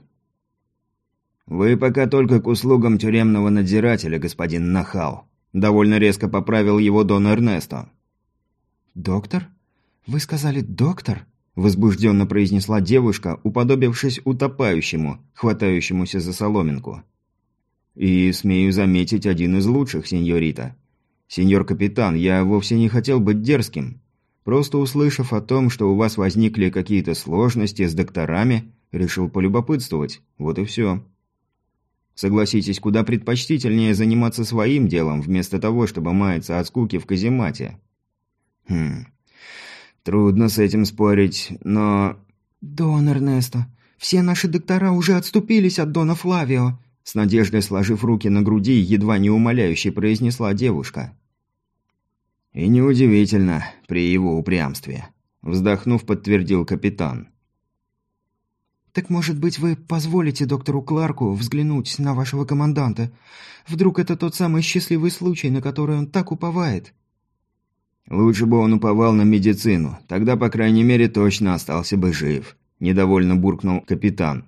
«Вы пока только к услугам тюремного надзирателя, господин Нахал», – довольно резко поправил его Дон Эрнесто. «Доктор? Вы сказали доктор?» – возбужденно произнесла девушка, уподобившись утопающему, хватающемуся за соломинку. «И, смею заметить, один из лучших, сеньорита. Сеньор капитан, я вовсе не хотел быть дерзким. Просто услышав о том, что у вас возникли какие-то сложности с докторами, решил полюбопытствовать. Вот и все. Согласитесь, куда предпочтительнее заниматься своим делом, вместо того, чтобы маяться от скуки в каземате». «Хм... Трудно с этим спорить, но...» «Дон Эрнесто, все наши доктора уже отступились от Дона Флавио», с надеждой сложив руки на груди, едва не умоляюще произнесла девушка. «И неудивительно, при его упрямстве», – вздохнув, подтвердил капитан. «Так, может быть, вы позволите доктору Кларку взглянуть на вашего команданта? Вдруг это тот самый счастливый случай, на который он так уповает?» «Лучше бы он уповал на медицину, тогда, по крайней мере, точно остался бы жив», – недовольно буркнул капитан.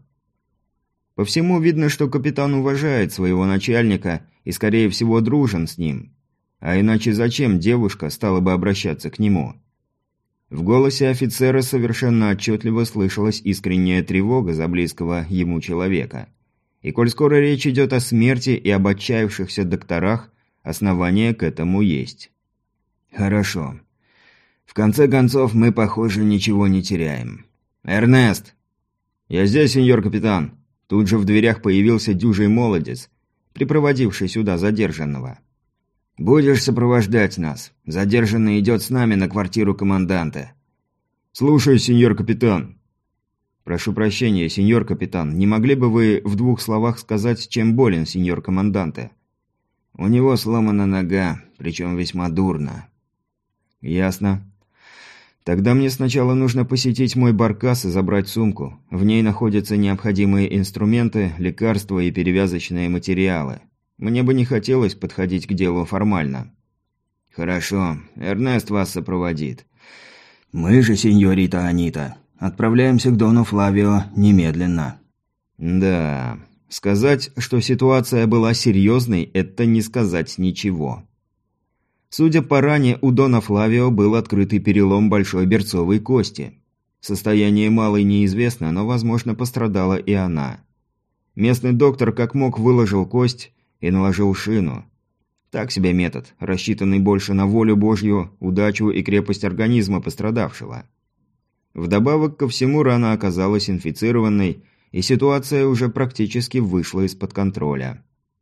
По всему видно, что капитан уважает своего начальника и, скорее всего, дружен с ним. А иначе зачем девушка стала бы обращаться к нему? В голосе офицера совершенно отчетливо слышалась искренняя тревога за близкого ему человека. И коль скоро речь идет о смерти и об отчаявшихся докторах, основания к этому есть. «Хорошо. В конце концов, мы, похоже, ничего не теряем. Эрнест!» «Я здесь, сеньор капитан!» Тут же в дверях появился дюжий молодец, припроводивший сюда задержанного. «Будешь сопровождать нас. Задержанный идет с нами на квартиру команданта». «Слушаю, сеньор капитан». «Прошу прощения, сеньор капитан, не могли бы вы в двух словах сказать, чем болен сеньор команданте?» «У него сломана нога, причем весьма дурно». «Ясно. Тогда мне сначала нужно посетить мой баркас и забрать сумку. В ней находятся необходимые инструменты, лекарства и перевязочные материалы. Мне бы не хотелось подходить к делу формально». «Хорошо. Эрнест вас сопроводит. Мы же, сеньорита Анита, отправляемся к Дону Флавио немедленно». «Да, сказать, что ситуация была серьезной, это не сказать ничего». Судя по ране, у Дона Флавио был открытый перелом большой берцовой кости. Состояние малой неизвестно, но, возможно, пострадала и она. Местный доктор как мог выложил кость и наложил шину. Так себе метод, рассчитанный больше на волю Божью, удачу и крепость организма пострадавшего. Вдобавок ко всему, рана оказалась инфицированной, и ситуация уже практически вышла из-под контроля.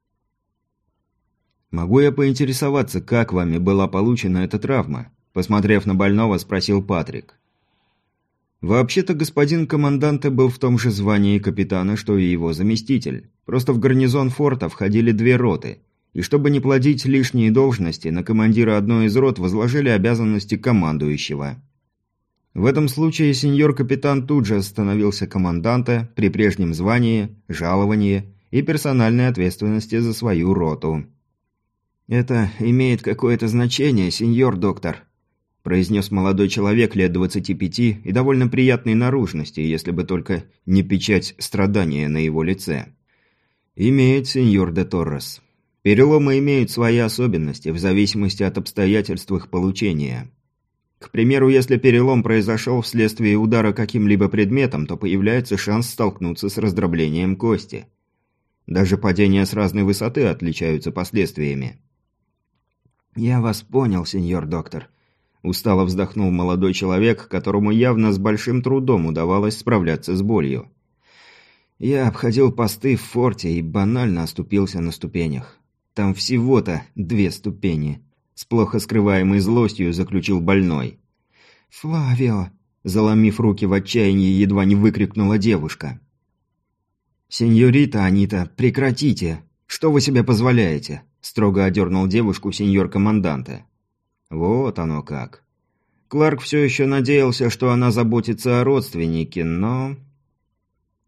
«Могу я поинтересоваться, как вами была получена эта травма?» Посмотрев на больного, спросил Патрик. Вообще-то господин команданте был в том же звании капитана, что и его заместитель. Просто в гарнизон форта входили две роты, и чтобы не плодить лишние должности, на командира одной из рот возложили обязанности командующего. В этом случае сеньор-капитан тут же становился команданта при прежнем звании, жаловании и персональной ответственности за свою роту. «Это имеет какое-то значение, сеньор доктор», – произнес молодой человек лет двадцати пяти и довольно приятной наружности, если бы только не печать страдания на его лице. «Имеет, сеньор де Торрес. Переломы имеют свои особенности в зависимости от обстоятельств их получения. К примеру, если перелом произошел вследствие удара каким-либо предметом, то появляется шанс столкнуться с раздроблением кости. Даже падения с разной высоты отличаются последствиями». «Я вас понял, сеньор доктор», – устало вздохнул молодой человек, которому явно с большим трудом удавалось справляться с болью. «Я обходил посты в форте и банально оступился на ступенях. Там всего-то две ступени», – с плохо скрываемой злостью заключил больной. «Флавио», – заломив руки в отчаянии, едва не выкрикнула девушка. «Сеньорита Анита, прекратите! Что вы себе позволяете?» – строго одернул девушку сеньор-команданте. Вот оно как. Кларк все еще надеялся, что она заботится о родственнике, но...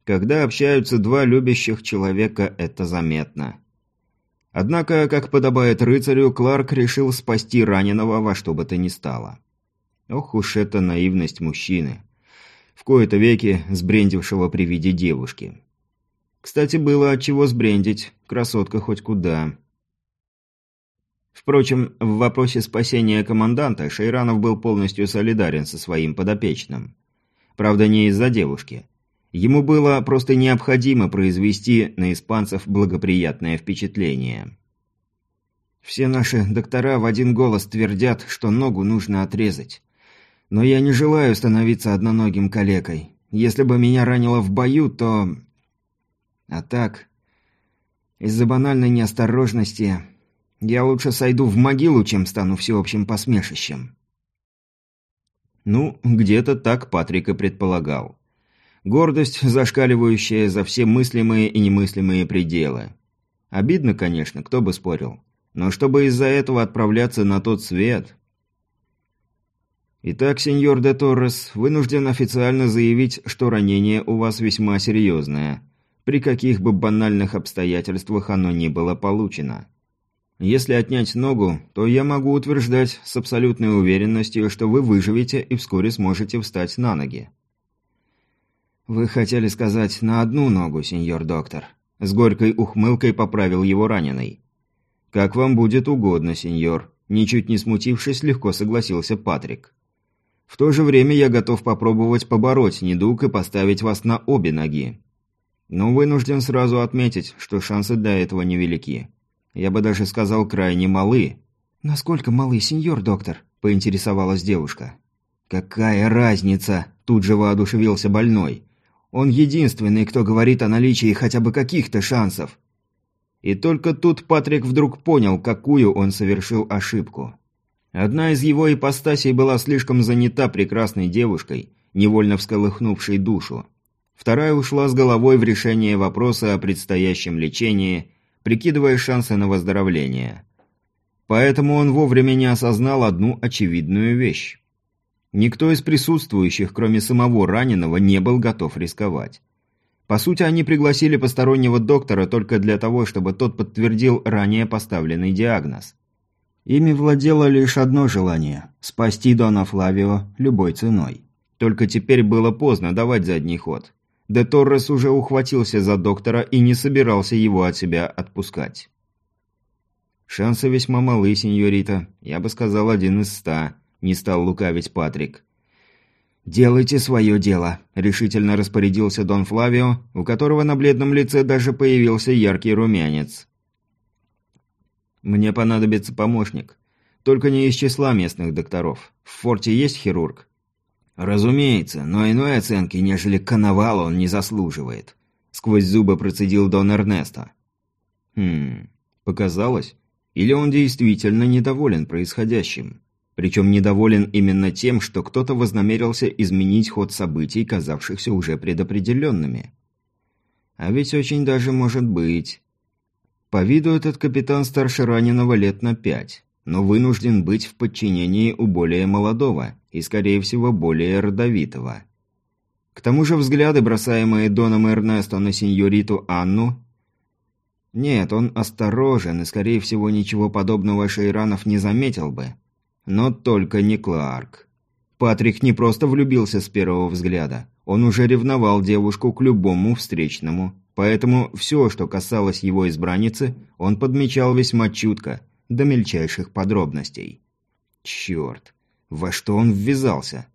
Когда общаются два любящих человека, это заметно. Однако, как подобает рыцарю, Кларк решил спасти раненого во что бы то ни стало. Ох уж эта наивность мужчины. В кои-то веки сбрендившего при виде девушки. Кстати, было от чего сбрендить, красотка хоть куда. Впрочем, в вопросе спасения команданта Шейранов был полностью солидарен со своим подопечным. Правда, не из-за девушки. Ему было просто необходимо произвести на испанцев благоприятное впечатление. Все наши доктора в один голос твердят, что ногу нужно отрезать. Но я не желаю становиться одноногим калекой. Если бы меня ранило в бою, то... А так... Из-за банальной неосторожности... Я лучше сойду в могилу, чем стану всеобщим посмешищем. Ну, где-то так Патрик и предполагал. Гордость, зашкаливающая за все мыслимые и немыслимые пределы. Обидно, конечно, кто бы спорил. Но чтобы из-за этого отправляться на тот свет... Итак, сеньор де Торрес, вынужден официально заявить, что ранение у вас весьма серьезное, при каких бы банальных обстоятельствах оно ни было получено. Если отнять ногу, то я могу утверждать с абсолютной уверенностью, что вы выживете и вскоре сможете встать на ноги. «Вы хотели сказать на одну ногу, сеньор доктор?» С горькой ухмылкой поправил его раненый. «Как вам будет угодно, сеньор», ничуть не смутившись, легко согласился Патрик. «В то же время я готов попробовать побороть недуг и поставить вас на обе ноги. Но вынужден сразу отметить, что шансы для этого невелики. Я бы даже сказал, крайне малы». «Насколько малы, сеньор доктор?» – поинтересовалась девушка. «Какая разница?» – тут же воодушевился больной. «Он единственный, кто говорит о наличии хотя бы каких-то шансов». И только тут Патрик вдруг понял, какую он совершил ошибку. Одна из его ипостасей была слишком занята прекрасной девушкой, невольно всколыхнувшей душу. Вторая ушла с головой в решение вопроса о предстоящем лечении, прикидывая шансы на выздоровление. Поэтому он вовремя не осознал одну очевидную вещь. Никто из присутствующих, кроме самого раненого, не был готов рисковать. По сути, они пригласили постороннего доктора только для того, чтобы тот подтвердил ранее поставленный диагноз. Ими владело лишь одно желание – спасти Дона Флавио любой ценой. Только теперь было поздно давать задний ход. Де Торрес уже ухватился за доктора и не собирался его от себя отпускать. «Шансы весьма малы, сеньорита. Я бы сказал, один из ста», – не стал лукавить Патрик. «Делайте свое дело», – решительно распорядился Дон Флавио, у которого на бледном лице даже появился яркий румянец. «Мне понадобится помощник. Только не из числа местных докторов. В форте есть хирург?» «Разумеется, но иной оценки, нежели Коновал, он не заслуживает», – сквозь зубы процедил Дон Эрнесто. «Хм, показалось? Или он действительно недоволен происходящим? Причем недоволен именно тем, что кто-то вознамерился изменить ход событий, казавшихся уже предопределенными? А ведь очень даже может быть. По виду этот капитан старше раненого лет на пять, но вынужден быть в подчинении у более молодого и, скорее всего, более родовитого. К тому же взгляды, бросаемые Доном Эрнесто на сеньориту Анну... Нет, он осторожен и, скорее всего, ничего подобного Шейранов не заметил бы. Но только не Кларк. Патрик не просто влюбился с первого взгляда. Он уже ревновал девушку к любому встречному. Поэтому все, что касалось его избранницы, он подмечал весьма чутко, до мельчайших подробностей. Черт, во что он ввязался?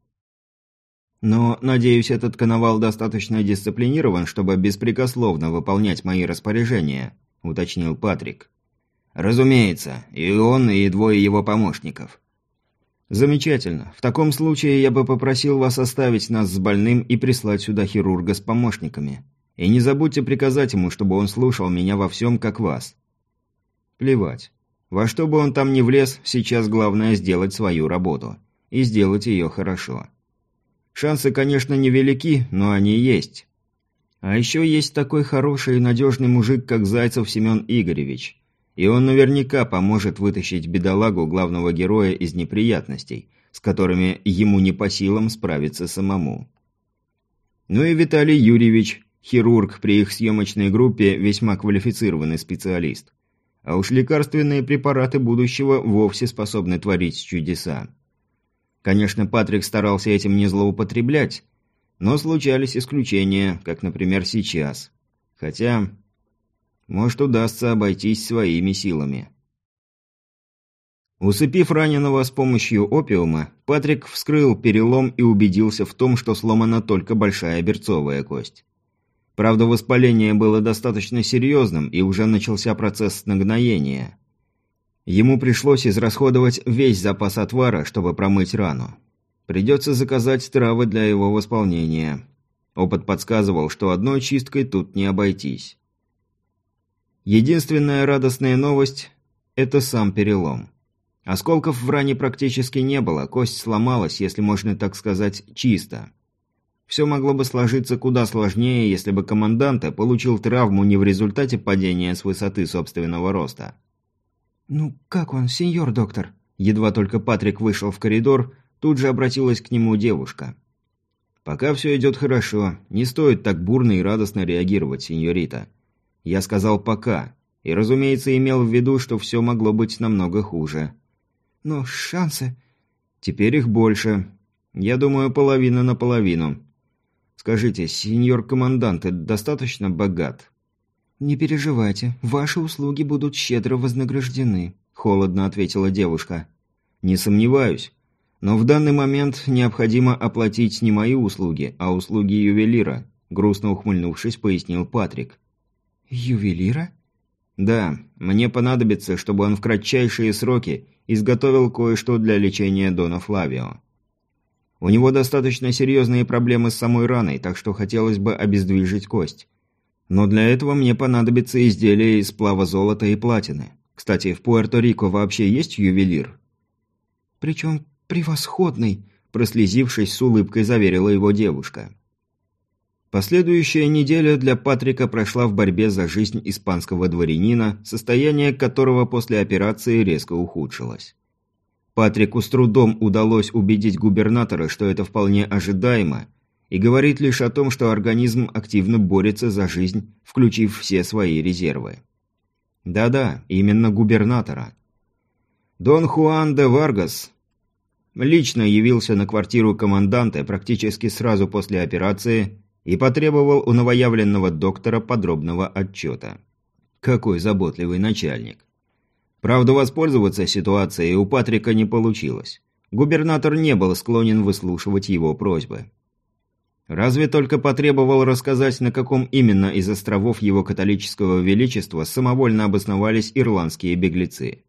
Но, надеюсь, этот Коновал достаточно дисциплинирован, чтобы беспрекословно выполнять мои распоряжения, уточнил Патрик. Разумеется, и он, и двое его помощников. Замечательно. В таком случае я бы попросил вас оставить нас с больным и прислать сюда хирурга с помощниками. И не забудьте приказать ему, чтобы он слушал меня во всем, как вас. Плевать. Во что бы он там ни влез, сейчас главное сделать свою работу. И сделать ее хорошо. Шансы, конечно, невелики, но они есть. А еще есть такой хороший и надежный мужик, как Зайцев Семен Игоревич. И он наверняка поможет вытащить бедолагу главного героя из неприятностей, с которыми ему не по силам справиться самому. Ну и Виталий Юрьевич, Хирург при их съемочной группе весьма квалифицированный специалист. А уж лекарственные препараты будущего вовсе способны творить чудеса. Конечно, Патрик старался этим не злоупотреблять, но случались исключения, как, например, сейчас. Хотя, может, удастся обойтись своими силами. Усыпив раненого с помощью опиума, Патрик вскрыл перелом и убедился в том, что сломана только большая берцовая кость. Правда, воспаление было достаточно серьезным, и уже начался процесс нагноения. Ему пришлось израсходовать весь запас отвара, чтобы промыть рану. Придется заказать травы для его восполнения. Опыт подсказывал, что одной чисткой тут не обойтись. Единственная радостная новость – это сам перелом. Осколков в ране практически не было, кость сломалась, если можно так сказать, чисто. Все могло бы сложиться куда сложнее, если бы командант получил травму не в результате падения с высоты собственного роста. «Ну, как он, сеньор доктор?» Едва только Патрик вышел в коридор, тут же обратилась к нему девушка. «Пока все идет хорошо, не стоит так бурно и радостно реагировать, сеньорита. Я сказал «пока», и, разумеется, имел в виду, что все могло быть намного хуже. Но шансы... Теперь их больше. Я думаю, половина на половину. Скажите, сеньор командант достаточно богат?» «Не переживайте, ваши услуги будут щедро вознаграждены», – холодно ответила девушка. «Не сомневаюсь. Но в данный момент необходимо оплатить не мои услуги, а услуги ювелира», – грустно ухмыльнувшись, пояснил Патрик. «Ювелира?» «Да, мне понадобится, чтобы он в кратчайшие сроки изготовил кое-что для лечения Дона Флавио. У него достаточно серьезные проблемы с самой раной, так что хотелось бы обездвижить кость. Но для этого мне понадобится изделие из сплава золота и платины. Кстати, в Пуэрто-Рико вообще есть ювелир?» «Причем превосходный», – прослезившись, с улыбкой заверила его девушка. Последующая неделя для Патрика прошла в борьбе за жизнь испанского дворянина, состояние которого после операции резко ухудшилось. Патрику с трудом удалось убедить губернатора, что это вполне ожидаемо, и говорит лишь о том, что организм активно борется за жизнь, включив все свои резервы. Да-да, именно губернатора. Дон Хуан де Варгас лично явился на квартиру команданта практически сразу после операции и потребовал у новоявленного доктора подробного отчета. Какой заботливый начальник. Правда, воспользоваться ситуацией у Патрика не получилось. Губернатор не был склонен выслушивать его просьбы. Разве только потребовал рассказать, на каком именно из островов его католического величества самовольно обосновались ирландские беглецы.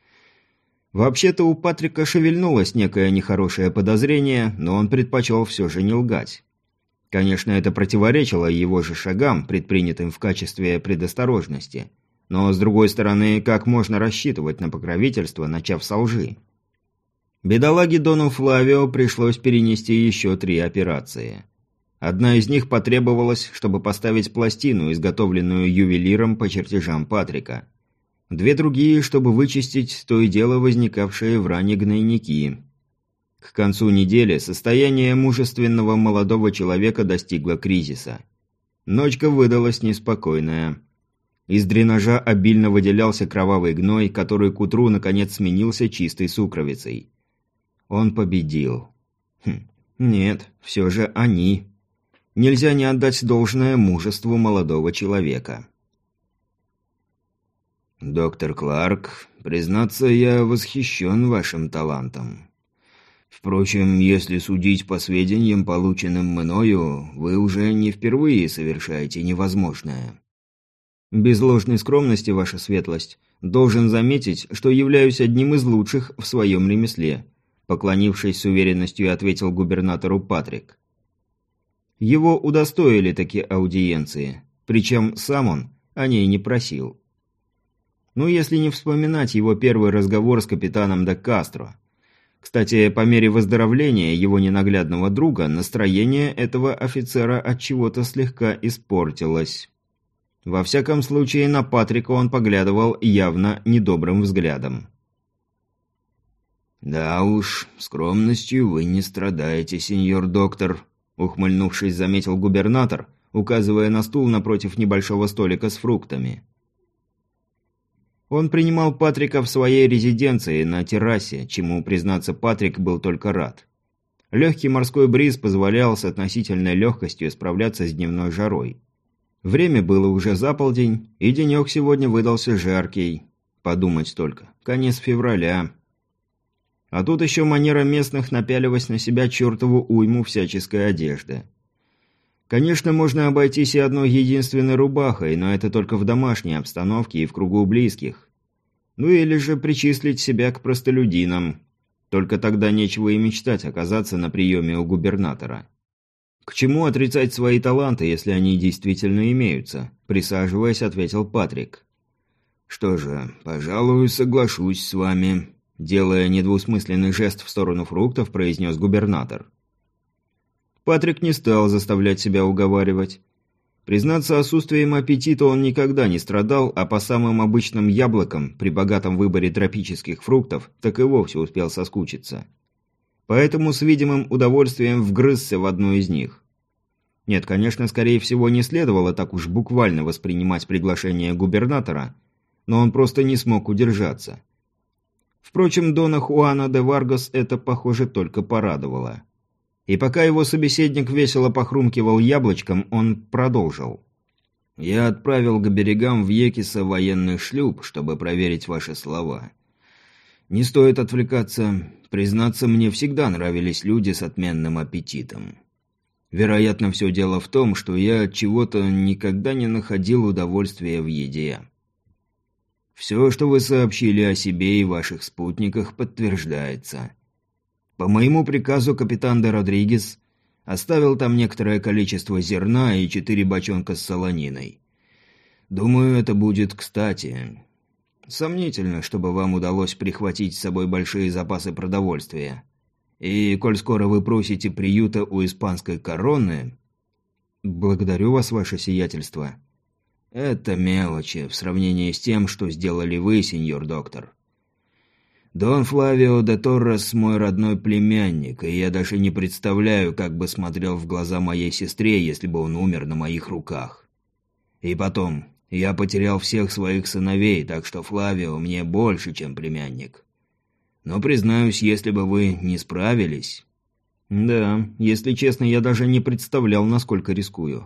Вообще-то у Патрика шевельнулось некое нехорошее подозрение, но он предпочел все же не лгать. Конечно, это противоречило его же шагам, предпринятым в качестве предосторожности. Но, с другой стороны, как можно рассчитывать на покровительство, начав со лжи? Бедолаге Дону Флавио пришлось перенести еще три операции. Одна из них потребовалась, чтобы поставить пластину, изготовленную ювелиром по чертежам Патрика. Две другие, чтобы вычистить то и дело возникавшие в ране гнойники. К концу недели состояние мужественного молодого человека достигло кризиса. Ночка выдалась неспокойная. Из дренажа обильно выделялся кровавый гной, который к утру наконец сменился чистой сукровицей. Он победил. Хм, нет, все же они. Нельзя не отдать должное мужеству молодого человека. «Доктор Кларк, признаться, я восхищен вашим талантом. Впрочем, если судить по сведениям, полученным мною, вы уже не впервые совершаете невозможное. Без ложной скромности, ваша светлость, должен заметить, что являюсь одним из лучших в своем ремесле», поклонившись с уверенностью, ответил губернатору Патрик. Его удостоили такие аудиенции, причем сам он о ней не просил. Ну, если не вспоминать его первый разговор с капитаном де Кастро. Кстати, по мере выздоровления его ненаглядного друга настроение этого офицера от чего-то слегка испортилось. Во всяком случае, на Патрика он поглядывал явно недобрым взглядом. «Да уж, скромностью вы не страдаете, сеньор доктор», ухмыльнувшись, заметил губернатор, указывая на стул напротив небольшого столика с фруктами. Он принимал Патрика в своей резиденции на террасе, чему, признаться, Патрик был только рад. Легкий морской бриз позволял с относительной легкостью справляться с дневной жарой. Время было уже за полдень, и денек сегодня выдался жаркий. Подумать только, конец февраля. А тут еще манера местных напяливать на себя чертову уйму всяческой одежды. Конечно, можно обойтись и одной единственной рубахой, но это только в домашней обстановке и в кругу близких. Ну или же причислить себя к простолюдинам. Только тогда нечего и мечтать оказаться на приеме у губернатора. «К чему отрицать свои таланты, если они действительно имеются?» Присаживаясь, ответил Патрик. «Что же, пожалуй, соглашусь с вами», – делая недвусмысленный жест в сторону фруктов, произнес губернатор. Патрик не стал заставлять себя уговаривать. Признаться, отсутствием аппетита он никогда не страдал, а по самым обычным яблокам, при богатом выборе тропических фруктов, так и вовсе успел соскучиться. Поэтому с видимым удовольствием вгрызся в одну из них. Нет, конечно, скорее всего, не следовало так уж буквально воспринимать приглашение губернатора, но он просто не смог удержаться. Впрочем, Дона Хуана де Варгас это, похоже, только порадовало. И пока его собеседник весело похрумкивал яблочком, он продолжил. «Я отправил к берегам Вьекиса военный шлюп, чтобы проверить ваши слова. Не стоит отвлекаться. Признаться, мне всегда нравились люди с отменным аппетитом. Вероятно, все дело в том, что я от чего-то никогда не находил удовольствия в еде. Все, что вы сообщили о себе и ваших спутниках, подтверждается. По моему приказу капитан де Родригес оставил там некоторое количество зерна и четыре бочонка с солониной. Думаю, это будет кстати. Сомнительно, чтобы вам удалось прихватить с собой большие запасы продовольствия. И, коль скоро вы просите приюта у испанской короны... Благодарю вас, ваше сиятельство. Это мелочи в сравнении с тем, что сделали вы, сеньор доктор. Дон Флавио де Торрес мой родной племянник, и я даже не представляю, как бы смотрел в глаза моей сестре, если бы он умер на моих руках. И потом, я потерял всех своих сыновей, так что Флавио мне больше, чем племянник. Но, признаюсь, если бы вы не справились... Да, если честно, я даже не представлял, насколько рискую.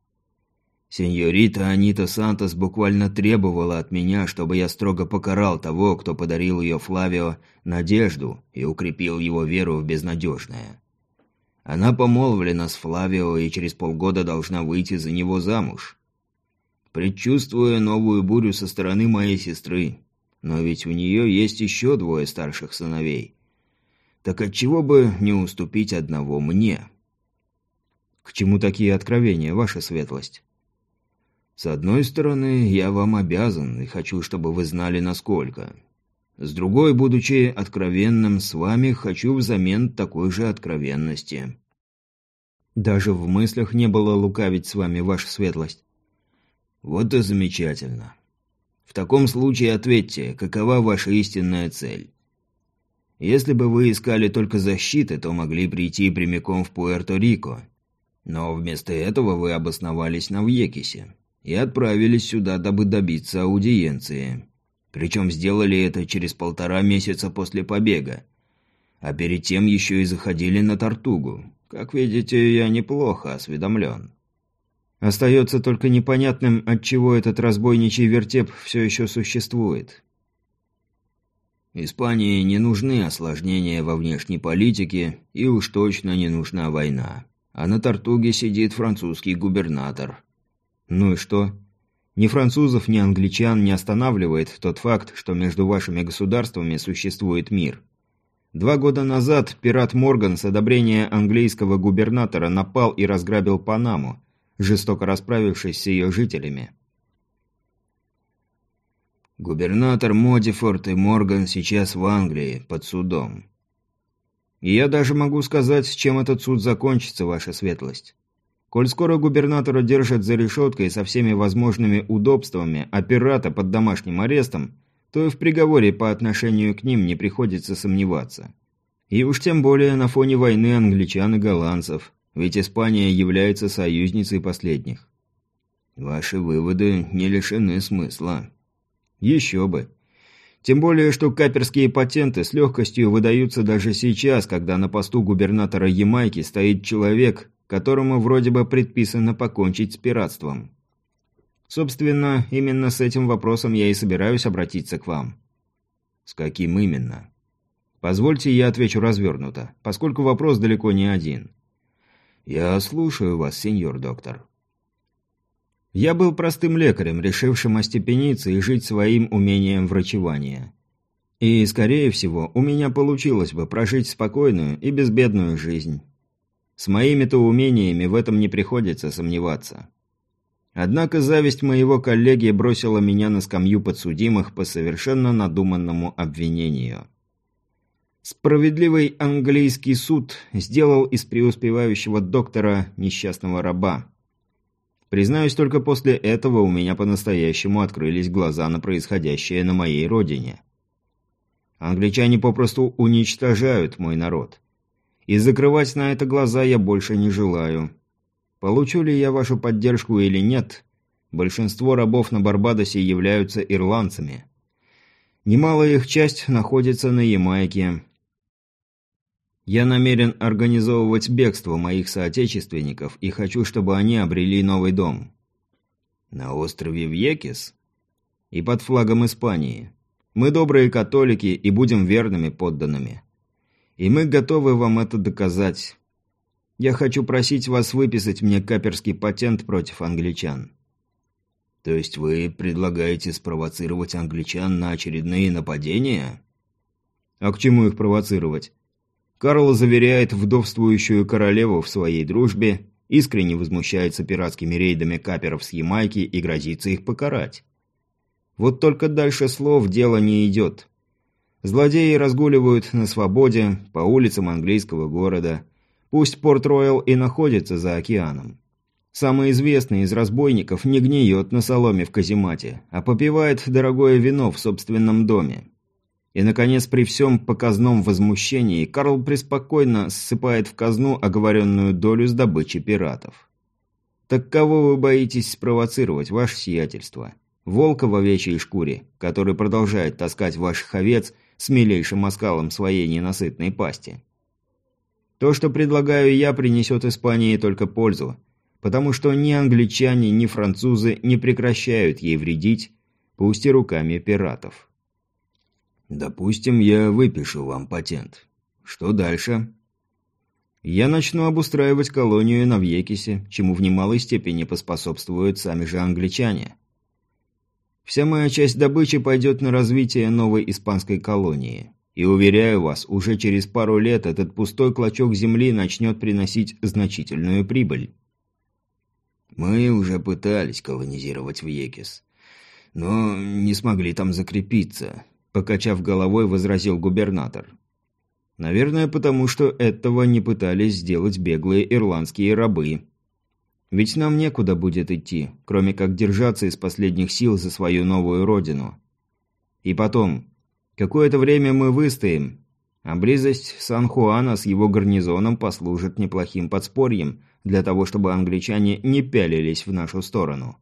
Сеньорита Анита Сантос буквально требовала от меня, чтобы я строго покарал того, кто подарил ее Флавио надежду и укрепил его веру в безнадежное. Она помолвлена с Флавио и через полгода должна выйти за него замуж. Предчувствуя новую бурю со стороны моей сестры, но ведь у нее есть еще двое старших сыновей. Так отчего бы не уступить одного мне? К чему такие откровения, ваша светлость? С одной стороны, я вам обязан и хочу, чтобы вы знали, насколько. С другой, будучи откровенным с вами, хочу взамен такой же откровенности. Даже в мыслях не было лукавить с вами, ваша светлость. Вот и замечательно. В таком случае ответьте, какова ваша истинная цель? Если бы вы искали только защиты, то могли прийти прямиком в Пуэрто-Рико. Но вместо этого вы обосновались на Вьекисе и отправились сюда, дабы добиться аудиенции. Причем сделали это через полтора месяца после побега. А перед тем еще и заходили на Тортугу. Как видите, я неплохо осведомлен. Остается только непонятным, отчего этот разбойничий вертеп все еще существует. Испании не нужны осложнения во внешней политике, и уж точно не нужна война. А на Тортуге сидит французский губернатор. Ну и что? Ни французов, ни англичан не останавливает тот факт, что между вашими государствами существует мир. Два года назад пират Морган с одобрения английского губернатора напал и разграбил Панаму, жестоко расправившись с ее жителями. Губернатор Модифорд и Морган сейчас в Англии, под судом. И я даже могу сказать, чем этот суд закончится, ваша светлость. Коль скоро губернатора держат за решеткой со всеми возможными удобствами, а пирата под домашним арестом, то и в приговоре по отношению к ним не приходится сомневаться. И уж тем более на фоне войны англичан и голландцев. ведь Испания является союзницей последних. Ваши выводы не лишены смысла. Еще бы. Тем более, что каперские патенты с легкостью выдаются даже сейчас, когда на посту губернатора Ямайки стоит человек, которому вроде бы предписано покончить с пиратством. Собственно, именно с этим вопросом я и собираюсь обратиться к вам. С каким именно? Позвольте, я отвечу развернуто, поскольку вопрос далеко не один. Я слушаю вас, сеньор доктор. Я был простым лекарем, решившим остепениться и жить своим умением врачевания. И, скорее всего, у меня получилось бы прожить спокойную и безбедную жизнь. С моими-то умениями в этом не приходится сомневаться. Однако зависть моего коллеги бросила меня на скамью подсудимых по совершенно надуманному обвинению. Справедливый английский суд сделал из преуспевающего доктора несчастного раба. Признаюсь, только после этого у меня по-настоящему открылись глаза на происходящее на моей родине. Англичане попросту уничтожают мой народ. И закрывать на это глаза я больше не желаю. Получу ли я вашу поддержку или нет, большинство рабов на Барбадосе являются ирландцами. Немалая их часть находится на Ямайке. Я намерен организовывать бегство моих соотечественников и хочу, чтобы они обрели новый дом. На острове Вьекис? И под флагом Испании. Мы добрые католики и будем верными подданными. И мы готовы вам это доказать. Я хочу просить вас выписать мне каперский патент против англичан. То есть вы предлагаете спровоцировать англичан на очередные нападения? А к чему их провоцировать? Карл заверяет вдовствующую королеву в своей дружбе, искренне возмущается пиратскими рейдами каперов с Ямайки и грозится их покарать. Вот только дальше слов дело не идет. Злодеи разгуливают на свободе по улицам английского города. Пусть Порт-Роял и находится за океаном. Самый известный из разбойников не гниет на соломе в каземате, а попивает дорогое вино в собственном доме. И, наконец, при всем показном возмущении Карл преспокойно ссыпает в казну оговоренную долю с добычи пиратов. Так кого вы боитесь спровоцировать, ваше сиятельство? Волка в овечьей шкуре, который продолжает таскать ваших овец с милейшим оскалом своей ненасытной пасти? То, что предлагаю я, принесет Испании только пользу, потому что ни англичане, ни французы не прекращают ей вредить, пусть и руками пиратов. Допустим, я выпишу вам патент. Что дальше? Я начну обустраивать колонию на Вьекисе, чему в немалой степени поспособствуют сами же англичане. Вся моя часть добычи пойдет на развитие новой испанской колонии. И, уверяю вас, уже через пару лет этот пустой клочок земли начнет приносить значительную прибыль. Мы уже пытались колонизировать Вьекис, но не смогли там закрепиться. Покачав головой, возразил губернатор. Наверное, потому что этого не пытались сделать беглые ирландские рабы. Ведь нам некуда будет идти, кроме как держаться из последних сил за свою новую родину. И потом, какое-то время мы выстоим, а близость Сан-Хуана с его гарнизоном послужит неплохим подспорьем для того, чтобы англичане не пялились в нашу сторону.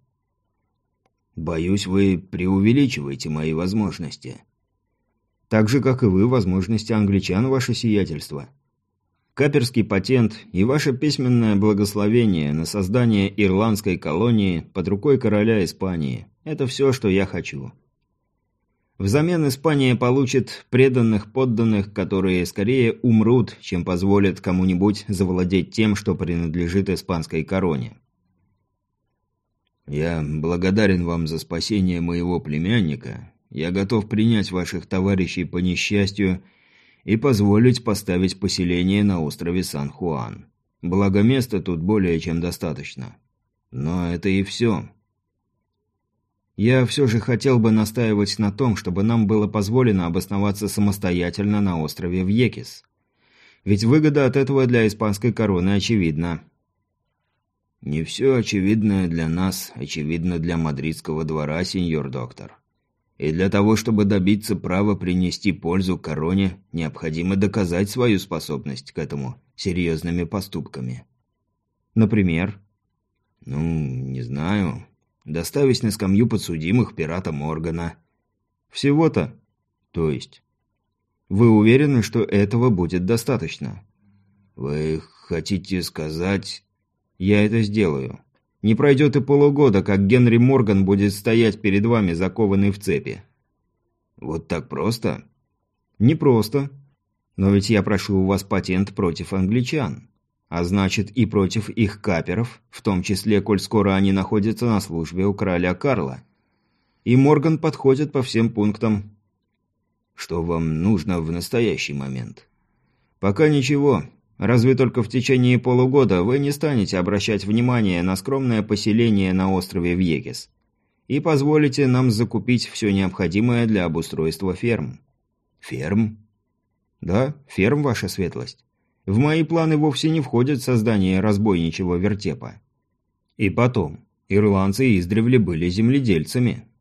Боюсь, вы преувеличиваете мои возможности. Так же, как и вы, возможности англичан, ваше сиятельство. Каперский патент и ваше письменное благословение на создание ирландской колонии под рукой короля Испании – это все, что я хочу. Взамен Испания получит преданных подданных, которые скорее умрут, чем позволят кому-нибудь завладеть тем, что принадлежит испанской короне. Я благодарен вам за спасение моего племянника. Я готов принять ваших товарищей по несчастью и позволить поставить поселение на острове Сан-Хуан. Благо места тут более чем достаточно. Но это и все. Я все же хотел бы настаивать на том, чтобы нам было позволено обосноваться самостоятельно на острове Вьекис. Ведь выгода от этого для испанской короны очевидна. Не все очевидное для нас очевидно для мадридского двора, сеньор доктор. И для того, чтобы добиться права принести пользу короне, необходимо доказать свою способность к этому серьезными поступками. Например? Ну, не знаю. Доставить на скамью подсудимых пирата Моргана. Всего-то? То есть? Вы уверены, что этого будет достаточно? Вы хотите сказать... Я это сделаю. Не пройдет и полугода, как Генри Морган будет стоять перед вами, закованный в цепи. Вот так просто? Не просто. Но ведь я прошу у вас патент против англичан. А значит, и против их каперов, в том числе, коль скоро они находятся на службе у короля Карла. И Морган подходит по всем пунктам. Что вам нужно в настоящий момент? Пока ничего. Разве только в течение полугода вы не станете обращать внимание на скромное поселение на острове Вьегес и позволите нам закупить все необходимое для обустройства ферм. Ферм? Да, ферм, ваша светлость. В мои планы вовсе не входит создание разбойничьего вертепа. И потом, ирландцы издревле были земледельцами.